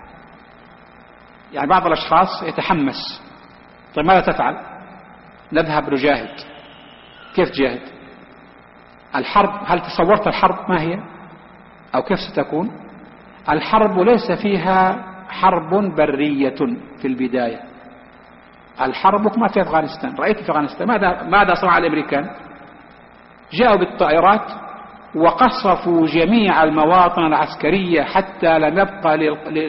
بعض الأشخاص يتحمس، طيب ماذا تفعل؟ نذهب نجاهد. كيف تجاهد؟ الحرب، هل تصورت الحرب ما هي أو كيف ستكون؟ الحرب ليس فيها حرب برية في البداية، الحرب كما في أفغانستان. رأيت في أفغانستان ماذا صنع الأمريكان؟ جاءوا بالطائرات وقصفوا جميع المواطن العسكرية حتى لم يبقى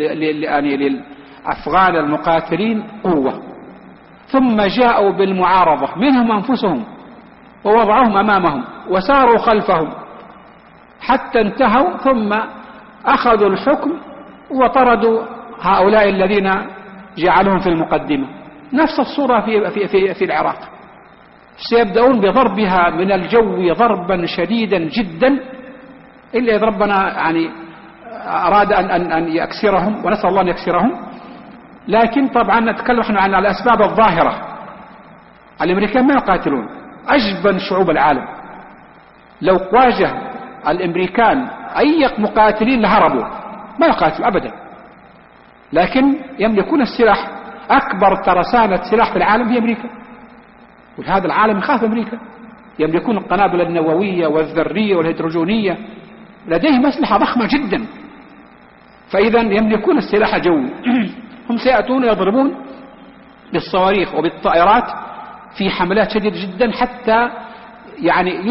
للأفغان المقاتلين قوة. ثم جاءوا بالمعارضة منهم أنفسهم ووضعوهم أمامهم وساروا خلفهم حتى انتهوا، ثم أخذوا الحكم وطردوا هؤلاء الذين جعلهم في المقدمة. نفس الصورة في العراق، سيبدأون بضربها من الجو ضربا شديدا جدا إلا إذا ربنا يعني أراد أن يكسرهم، ونسأل الله أن يكسرهم. لكن طبعا نتكلم نحن عن الأسباب الظاهرة. الأمريكان ما يقاتلون، أجبن شعوب العالم لو واجه الأمريكان أي مقاتلين لهربوا، ما يقاتلوا أبدا، لكن يملكون السلاح. أكبر ترسانة سلاح في العالم هي أمريكا، وهذا العالم يخاف أمريكا. يملكون القنابل النووية والذرية والهيدروجينية، لديهم أسلحة ضخمة جدا. فإذا يملكون السلاح الجوي. هم سيأتون يضربون بالصواريخ وبالطائرات في حملات شديدة جدا حتى يعني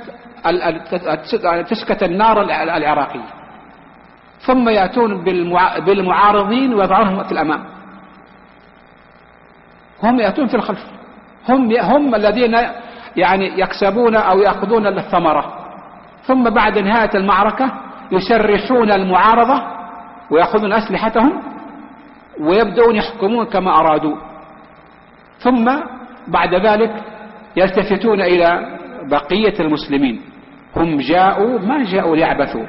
تسكت النار العراقية، ثم يأتون بالمعارضين ويضعونهم في الأمام، هم يأتون في الخلف. هم الذين يعني يكسبون أو يأخذون الثمرة، ثم بعد نهاية المعركة يسرحون المعارضة ويأخذون أسلحتهم ويبدأون يحكمون كما أرادوا، ثم بعد ذلك يلتفتون إلى بقية المسلمين. هم جاءوا ما جاءوا ليعبثوا،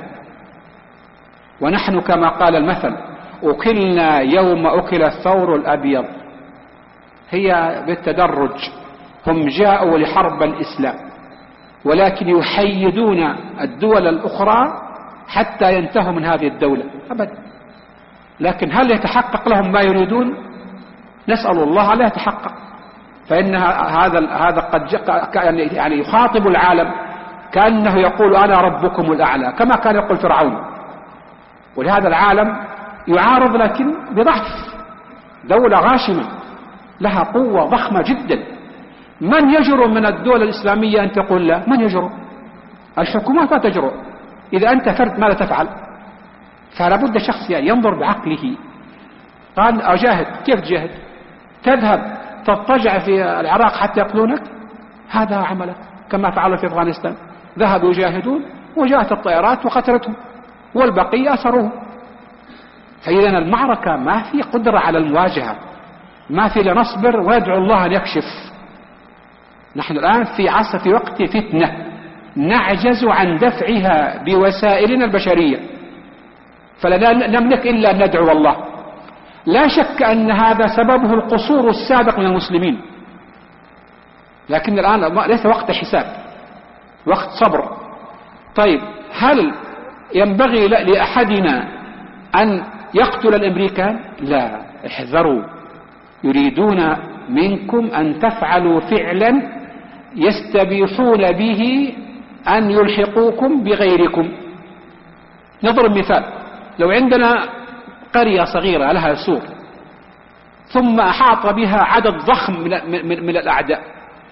ونحن كما قال المثل أكلنا يوم أكل الثور الأبيض. هي بالتدرج، هم جاءوا لحرب الإسلام، ولكن يحيدون الدول الأخرى حتى ينتهوا من هذه الدولة أبدا. لكن هل يتحقق لهم ما يريدون؟ نسأل الله لا يتحقق. فإن هذا قد يعني يخاطب العالم كأنه يقول أنا ربكم الأعلى، كما كان يقول فرعون. ولهذا العالم يعارض لكن بضعف. دولة غاشمة لها قوة ضخمة جدا، من يجرؤ من الدول الإسلامية أن تقول لا؟ من يجرؤ؟ الحكومات لا تجرؤ. إذا أنت فرد ماذا تفعل؟ فلا بد شخص ينظر بعقله. قال أجاهد، كيف تجاهد؟ تذهب تضطجع في العراق حتى يقتلونك؟ هذا عملك كما فعلوا في أفغانستان، ذهبوا يجاهدون وجاءت الطائرات وقتلتهم والبقية أسروهم. فإذا المعركة ما في قدرة على المواجهة، ما في لنصبر ويدعو الله أن يكشف. نحن الآن في وقت فتنة نعجز عن دفعها بوسائلنا البشرية، فلا نملك إلا أن ندعو الله. لا شك أن هذا سببه القصور السابق من المسلمين، لكن الآن ليس وقت حساب، وقت صبر. طيب هل ينبغي لأحدنا أن يقتل الأمريكان؟ لا، احذروا، يريدون منكم أن تفعلوا فعلا يستبيحون به أن يلحقوكم بغيركم. نضرب مثال، لو عندنا قرية صغيرة لها سور، ثم أحاط بها عدد ضخم من الأعداء،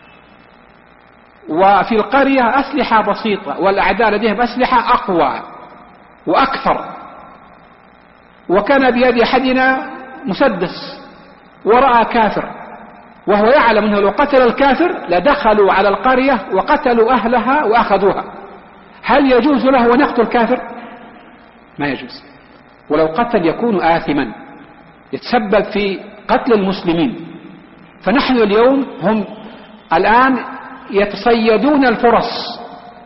وفي القرية أسلحة بسيطة والأعداء لديهم أسلحة أقوى وأكثر، وكان بيد أحدنا مسدس ورأى كافر وهو يعلم أنه لو قتل الكافر لدخلوا على القرية وقتلوا أهلها وأخذوها، هل يجوز له أن يقتل الكافر؟ ما يجوز. ولو قتل يكون آثما، يتسبب في قتل المسلمين. فنحن اليوم هم الآن يتصيدون الفرص،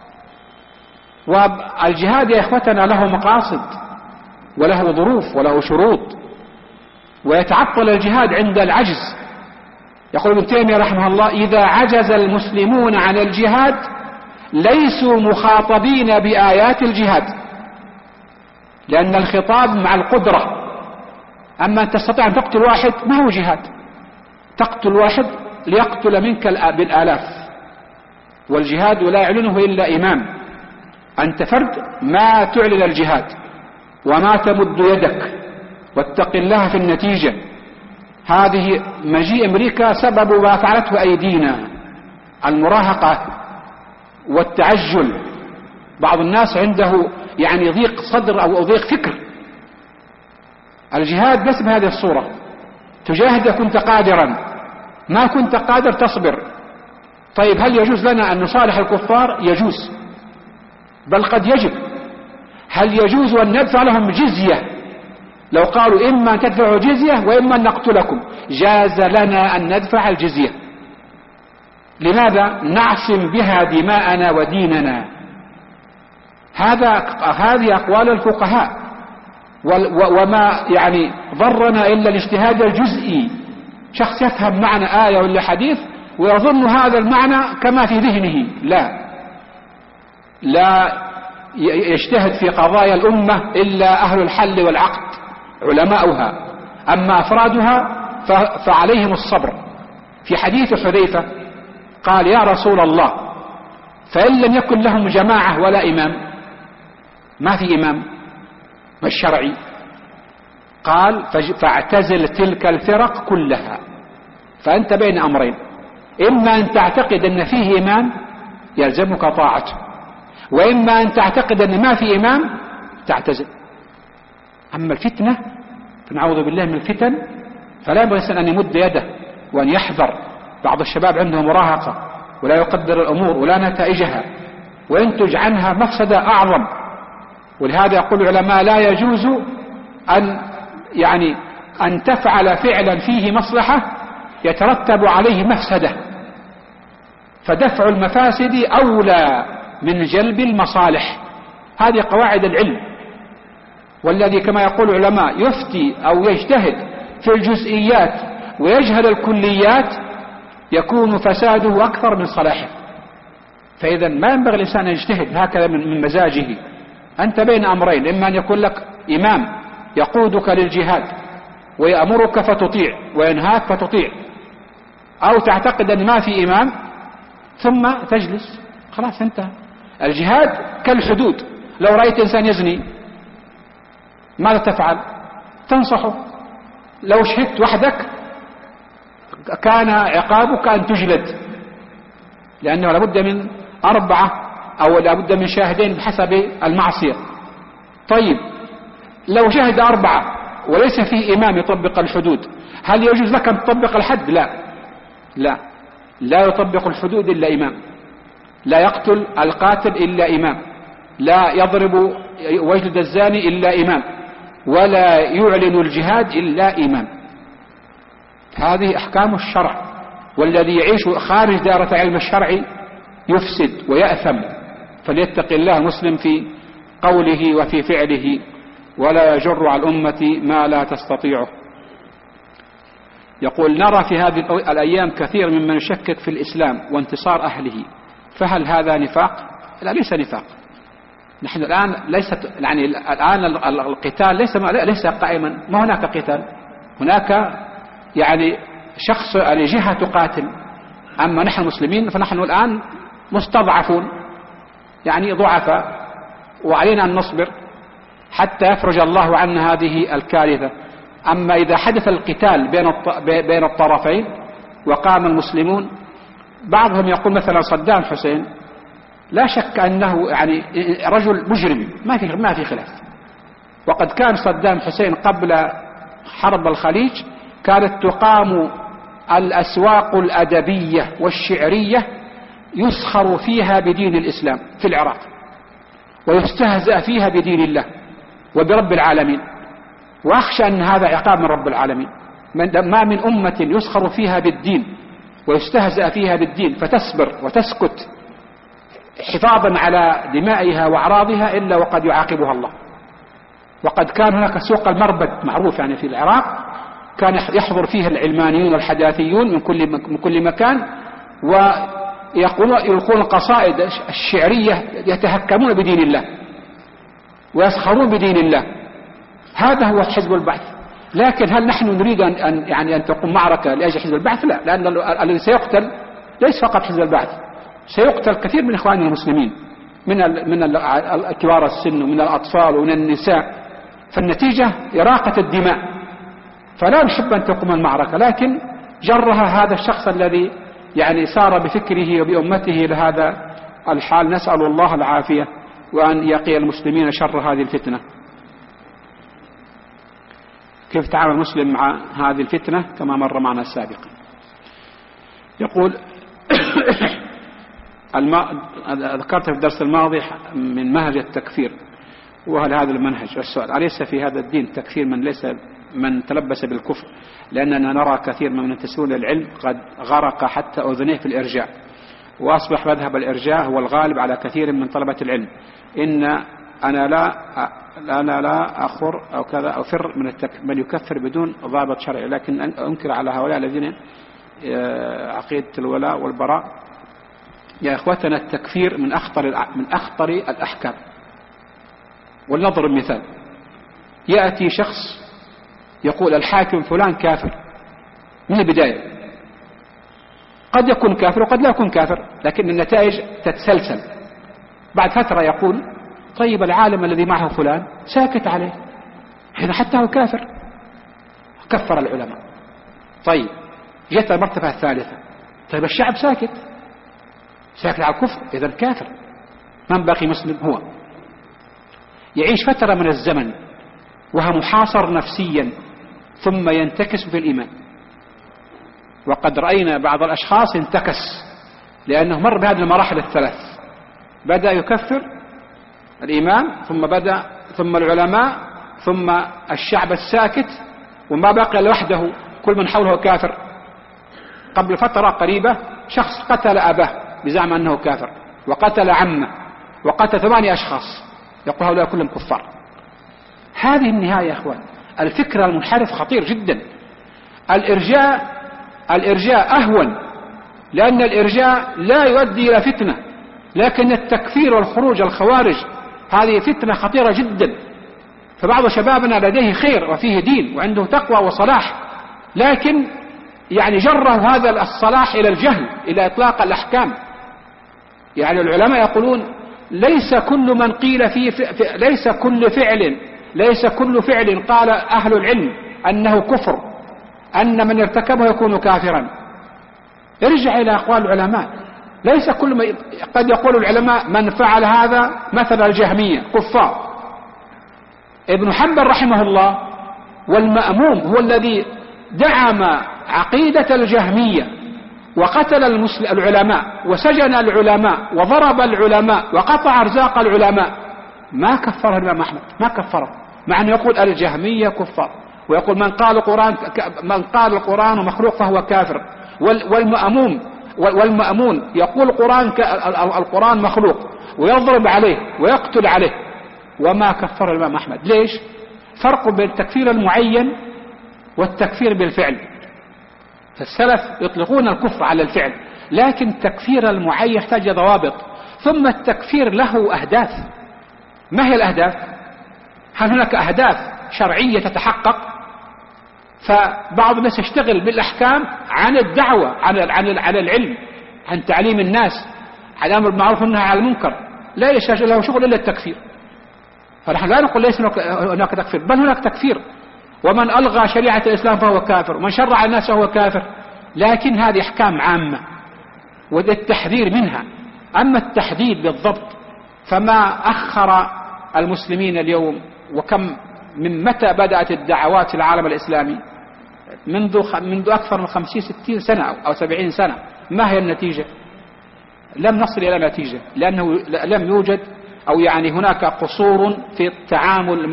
والجهاد يا إخوتنا له مقاصد وله ظروف وله شروط، ويتعطل الجهاد عند العجز. يقول ابن تيمية رحمه الله: إذا عجز المسلمون عن الجهاد ليسوا مخاطبين بآيات الجهاد، لأن الخطاب مع القدرة. أما أن تستطيع أن تقتل واحد ما هو جهاد، تقتل واحد ليقتل منك بالآلاف، والجهاد لا يعلنه إلا إمام. أنت فرد ما تعلن الجهاد وما تمد يدك، واتق الله في النتيجة. هذه مجيء أمريكا سبب ما فعلته أيدينا، المراهقة والتعجل بعض الناس عنده يعني ضيق صدر أو ضيق فكر. الجهاد ليس بهذه الصورة. تجاهد إذا كنت قادرا، ما كنت قادر تصبر. طيب هل يجوز لنا أن نصالح الكفار؟ يجوز، بل قد يجب. هل يجوز أن ندفع لهم جزية؟ لو قالوا إما أن تدفعوا جزية وإما أن نقتلكم، جاز لنا أن ندفع الجزية. لماذا؟ نعصم بها دماءنا وديننا. هذه أقوال الفقهاء، وما يعني ضرنا إلا الاجتهاد الجزئي. شخص يفهم معنى آية ولا حديث ويظن هذا المعنى كما في ذهنه. لا يجتهد في قضايا الأمة إلا أهل الحل والعقد علماؤها، أما أفرادها فعليهم الصبر. في حديث حذيفة قال: يا رسول الله، فإن لم يكن لهم جماعة ولا إمام، ما في إمام الشرعي، قال: فاعتزل تلك الفرق كلها. فأنت بين أمرين: إما أن تعتقد أن فيه إمام يلزمك طاعته، وإما أن تعتقد أن ما في إمام تعتزل. أما الفتنة فنعوذ بالله من الفتن، فلا ينبغي الإنسان أن يمد يده وأن يحذر. بعض الشباب عنده مراهقة ولا يقدر الأمور ولا نتائجها، وينتج عنها مفسدة أعظم. ولهذا يقول العلماء: لا يجوز أن تفعل فعلا فيه مصلحة يترتب عليه مفسدة، فدفع المفاسد أولى من جلب المصالح. هذه قواعد العلم. والذي كما يقول العلماء يفتي أو يجتهد في الجزئيات ويجهل الكليات يكون فساده أكثر من صلاحه. فإذا ما ينبغي الإنسان أن يجتهد هكذا من مزاجه. أنت بين أمرين: إما أن يكون لك إمام يقودك للجهاد ويأمرك فتطيع وينهاك فتطيع، أو تعتقد أن ما في إمام ثم تجلس. خلاص انتهى. الجهاد كالحدود. لو رأيت إنسان يزني ماذا تفعل؟ تنصحه. لو شهدت وحدك كان عقابك أن تجلد، لأنه لابد من 4 أو لابد من شاهدين بحسب المعصية. طيب لو شهد 4 وليس فيه إمام يطبق الحدود، هل يجوز لك أن تطبق الحد؟ لا يطبق الحدود إلا إمام، لا يقتل القاتل إلا إمام، لا يضرب ويجلد الزاني إلا إمام، ولا يعلن الجهاد إلا إمام. هذه أحكام الشرع، والذي يعيش خارج دائرة علم الشرع يفسد ويأثم. فليتق الله مسلم في قوله وفي فعله، ولا يجر على الأمة ما لا تستطيعه. يقول: نرى في هذه الأيام كثير ممن يشكك في الإسلام وانتصار أهله، فهل هذا نفاق؟ لا، ليس نفاق. نحن الآن الآن القتال ليس قائما، ما هناك قتال، هناك شخص جهة تقاتل. أما نحن المسلمين فنحن الآن مستضعفون، ضعفاء، وعلينا أن نصبر حتى يفرج الله عنا هذه الكارثة. أما إذا حدث القتال بين الطرفين وقام المسلمون، بعضهم يقول مثلا صدام حسين لا شك أنه رجل مجرم، ما في خلاف. وقد كان صدام حسين قبل حرب الخليج كانت تقام الأسواق الأدبية والشعرية يسخر فيها بدين الإسلام في العراق، ويستهزأ فيها بدين الله وبرب العالمين. وأخشى أن هذا عقاب من رب العالمين. ما من أمة يسخر فيها بالدين ويستهزأ فيها بالدين فتصبر وتسكت حفاظا على دمائها وأعراضها إلا وقد يعاقبها الله. وقد كان هناك سوق المربد معروف في العراق، كان يحضر فيها العلمانيون والحداثيون من كل مكان، ويلقون القصائد الشعرية يتهكمون بدين الله ويسخرون بدين الله. هذا هو حزب البعث. لكن هل نحن نريد أن تقوم معركة لأجل حزب البعث؟ لا، لأن الذي سيقتل ليس فقط حزب البعث، سيقتل كثير من إخواننا المسلمين من كبار السن ومن الأطفال ومن النساء، فالنتيجة إراقة الدماء. فلا نحب أن تقوم المعركة، لكن جرها هذا الشخص الذي سار بفكره وبأمته لهذا الحال. نسأل الله العافية. وأن يقي المسلمين شر هذه الفتنة. كيف تعامل المسلم مع هذه الفتنة كما مر معنا سابقا. يقول ذكرت في الدرس الماضي من منهج التكفير، وهل هذا المنهج؟ السؤال: أليس في هذا الدين تكفير من تلبس بالكفر؟ لأننا نرى كثير من ينتسبون للعلم قد غرق حتى أذنيه في الإرجاء، وأصبح مذهب الإرجاء هو الغالب على كثير من طلبة العلم. أنا لا أخر أو كذا أو فر من يكفر بدون ضابط شرعي، لكن أنكر على هؤلاء الذين عقيدة الولاء والبراء. يا إخوتنا، التكفير من أخطر الأحكام. ولنضرب مثال: يأتي شخص يقول الحاكم فلان كافر من البداية، قد يكون كافر وقد لا يكون كافر، لكن النتائج تتسلسل. بعد فترة يقول طيب العالم الذي معه فلان ساكت عليه، هنا حتى هو كافر، كفر العلماء. طيب جت المرتبة الثالثة، طيب الشعب ساكت على الكفر، إذا كافر. من باقي مسلم؟ هو يعيش فترة من الزمن وهو محاصر نفسيا ثم ينتكس في الإيمان. وقد رأينا بعض الأشخاص انتكس لأنه مر بهذه المراحل الثلاث: بدأ يكفر الإيمان، ثم العلماء، ثم الشعب الساكت، وما بقي لوحده، كل من حوله كافر. قبل فترة قريبة شخص قتل أباه بزعم أنه كافر، وقتل عمه، وقتل 8 أشخاص، يقول هؤلاء كلهم كفار. هذه النهاية يا أخوان. الفكر المنحرف خطير جدا. الإرجاء أهون، لأن الإرجاء لا يؤدي إلى فتنة، لكن التكفير والخروج الخوارج هذه فتنة خطيرة جدا. فبعض شبابنا لديه خير وفيه دين وعنده تقوى وصلاح، لكن جره هذا الصلاح إلى الجهل، إلى إطلاق الأحكام. العلماء يقولون ليس كل من قيل فيه ليس كل فعل قال أهل العلم أنه كفر، أن من ارتكبه يكون كافرا. ارجع إلى أقوال العلماء. ليس كل قد يقول العلماء من فعل هذا مثل الجهمية كفار. ابن حنبل رحمه الله والمأموم هو الذي دعم عقيدة الجهمية، وقتل العلماء، وسجن العلماء، وضرب العلماء، وقطع أرزاق العلماء. ما كفره الإمام أحمد، ما كفره، مع أنه يقول الجهمية كفار، ويقول من قال القرآن مخلوق فهو كافر. والمأمون يقول القرآن مخلوق، ويضرب عليه ويقتل عليه، وما كفر الإمام أحمد. ليش؟ فرق بين التكفير المعين والتكفير بالفعل. فالسلف يطلقون الكفر على الفعل، لكن التكفير المعين يحتاج ضوابط. ثم التكفير له أهداف. ما هي الأهداف؟ هل هناك أهداف شرعية تتحقق؟ فبعض الناس يشتغل بالأحكام عن الدعوة، عن العلم، عن تعليم الناس، عن الأمر بالمعروف والنهي عن المنكر، لا يشتغل له شغل إلا التكفير. فنحن لا نقول ليس هناك تكفير، بل هناك تكفير. ومن ألغى شريعة الإسلام فهو كافر، ومن شرع الناس فهو كافر. لكن هذه أحكام عامة وده التحذير منها. أما التحديد بالضبط فما أخر المسلمين اليوم، وكم من متى بدأت الدعوات في العالم الإسلامي؟ منذ أكثر من 50-60 سنة أو 70 سنة. ما هي النتيجة؟ لم نصل إلى نتيجة، لأنه لم يوجد أو هناك قصور في التعامل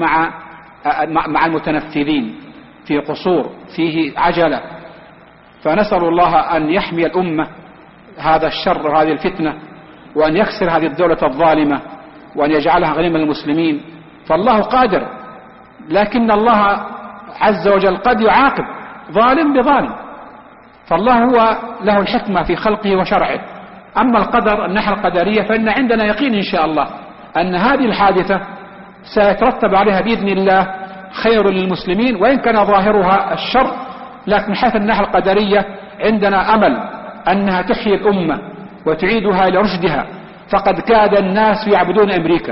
مع المتنفذين، في قصور، فيه عجلة. فنسأل الله أن يحمي الأمة هذا الشر وهذه الفتنة، وأن يكسر هذه الدولة الظالمة، وأن يجعلها غنيمة للمسلمين. فالله قادر، لكن الله عز وجل قد يعاقب ظالم بظالم. فالله هو له الحكمة في خلقه وشرعه. أما القدر، الناحية القدرية، فإن عندنا يقين إن شاء الله أن هذه الحادثة سيترتب عليها بإذن الله خير للمسلمين، وإن كان ظاهرها الشر، لكن حيث الناحية القدرية عندنا أمل أنها تحيي الأمة وتعيدها إلى رشدها. فقد كاد الناس يعبدون أمريكا،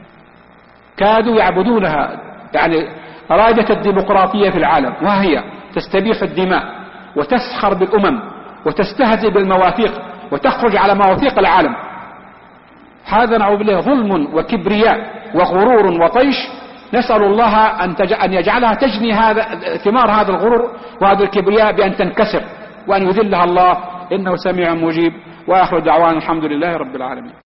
كادوا يعبدونها، رائدة الديمقراطية في العالم، وهي تستبيح الدماء وتسخر بالأمم وتستهزئ بالمواثيق وتخرج على مواثيق العالم. هذا نعوذ بالله ظلم وكبرياء وغرور وطيش. نسأل الله أن يجعلها تجني ثمار هذا الغرور وهذا الكبرياء بأن تنكسر وأن يذلها الله، إنه سميع مجيب. وآخر دعوانا الحمد لله رب العالمين.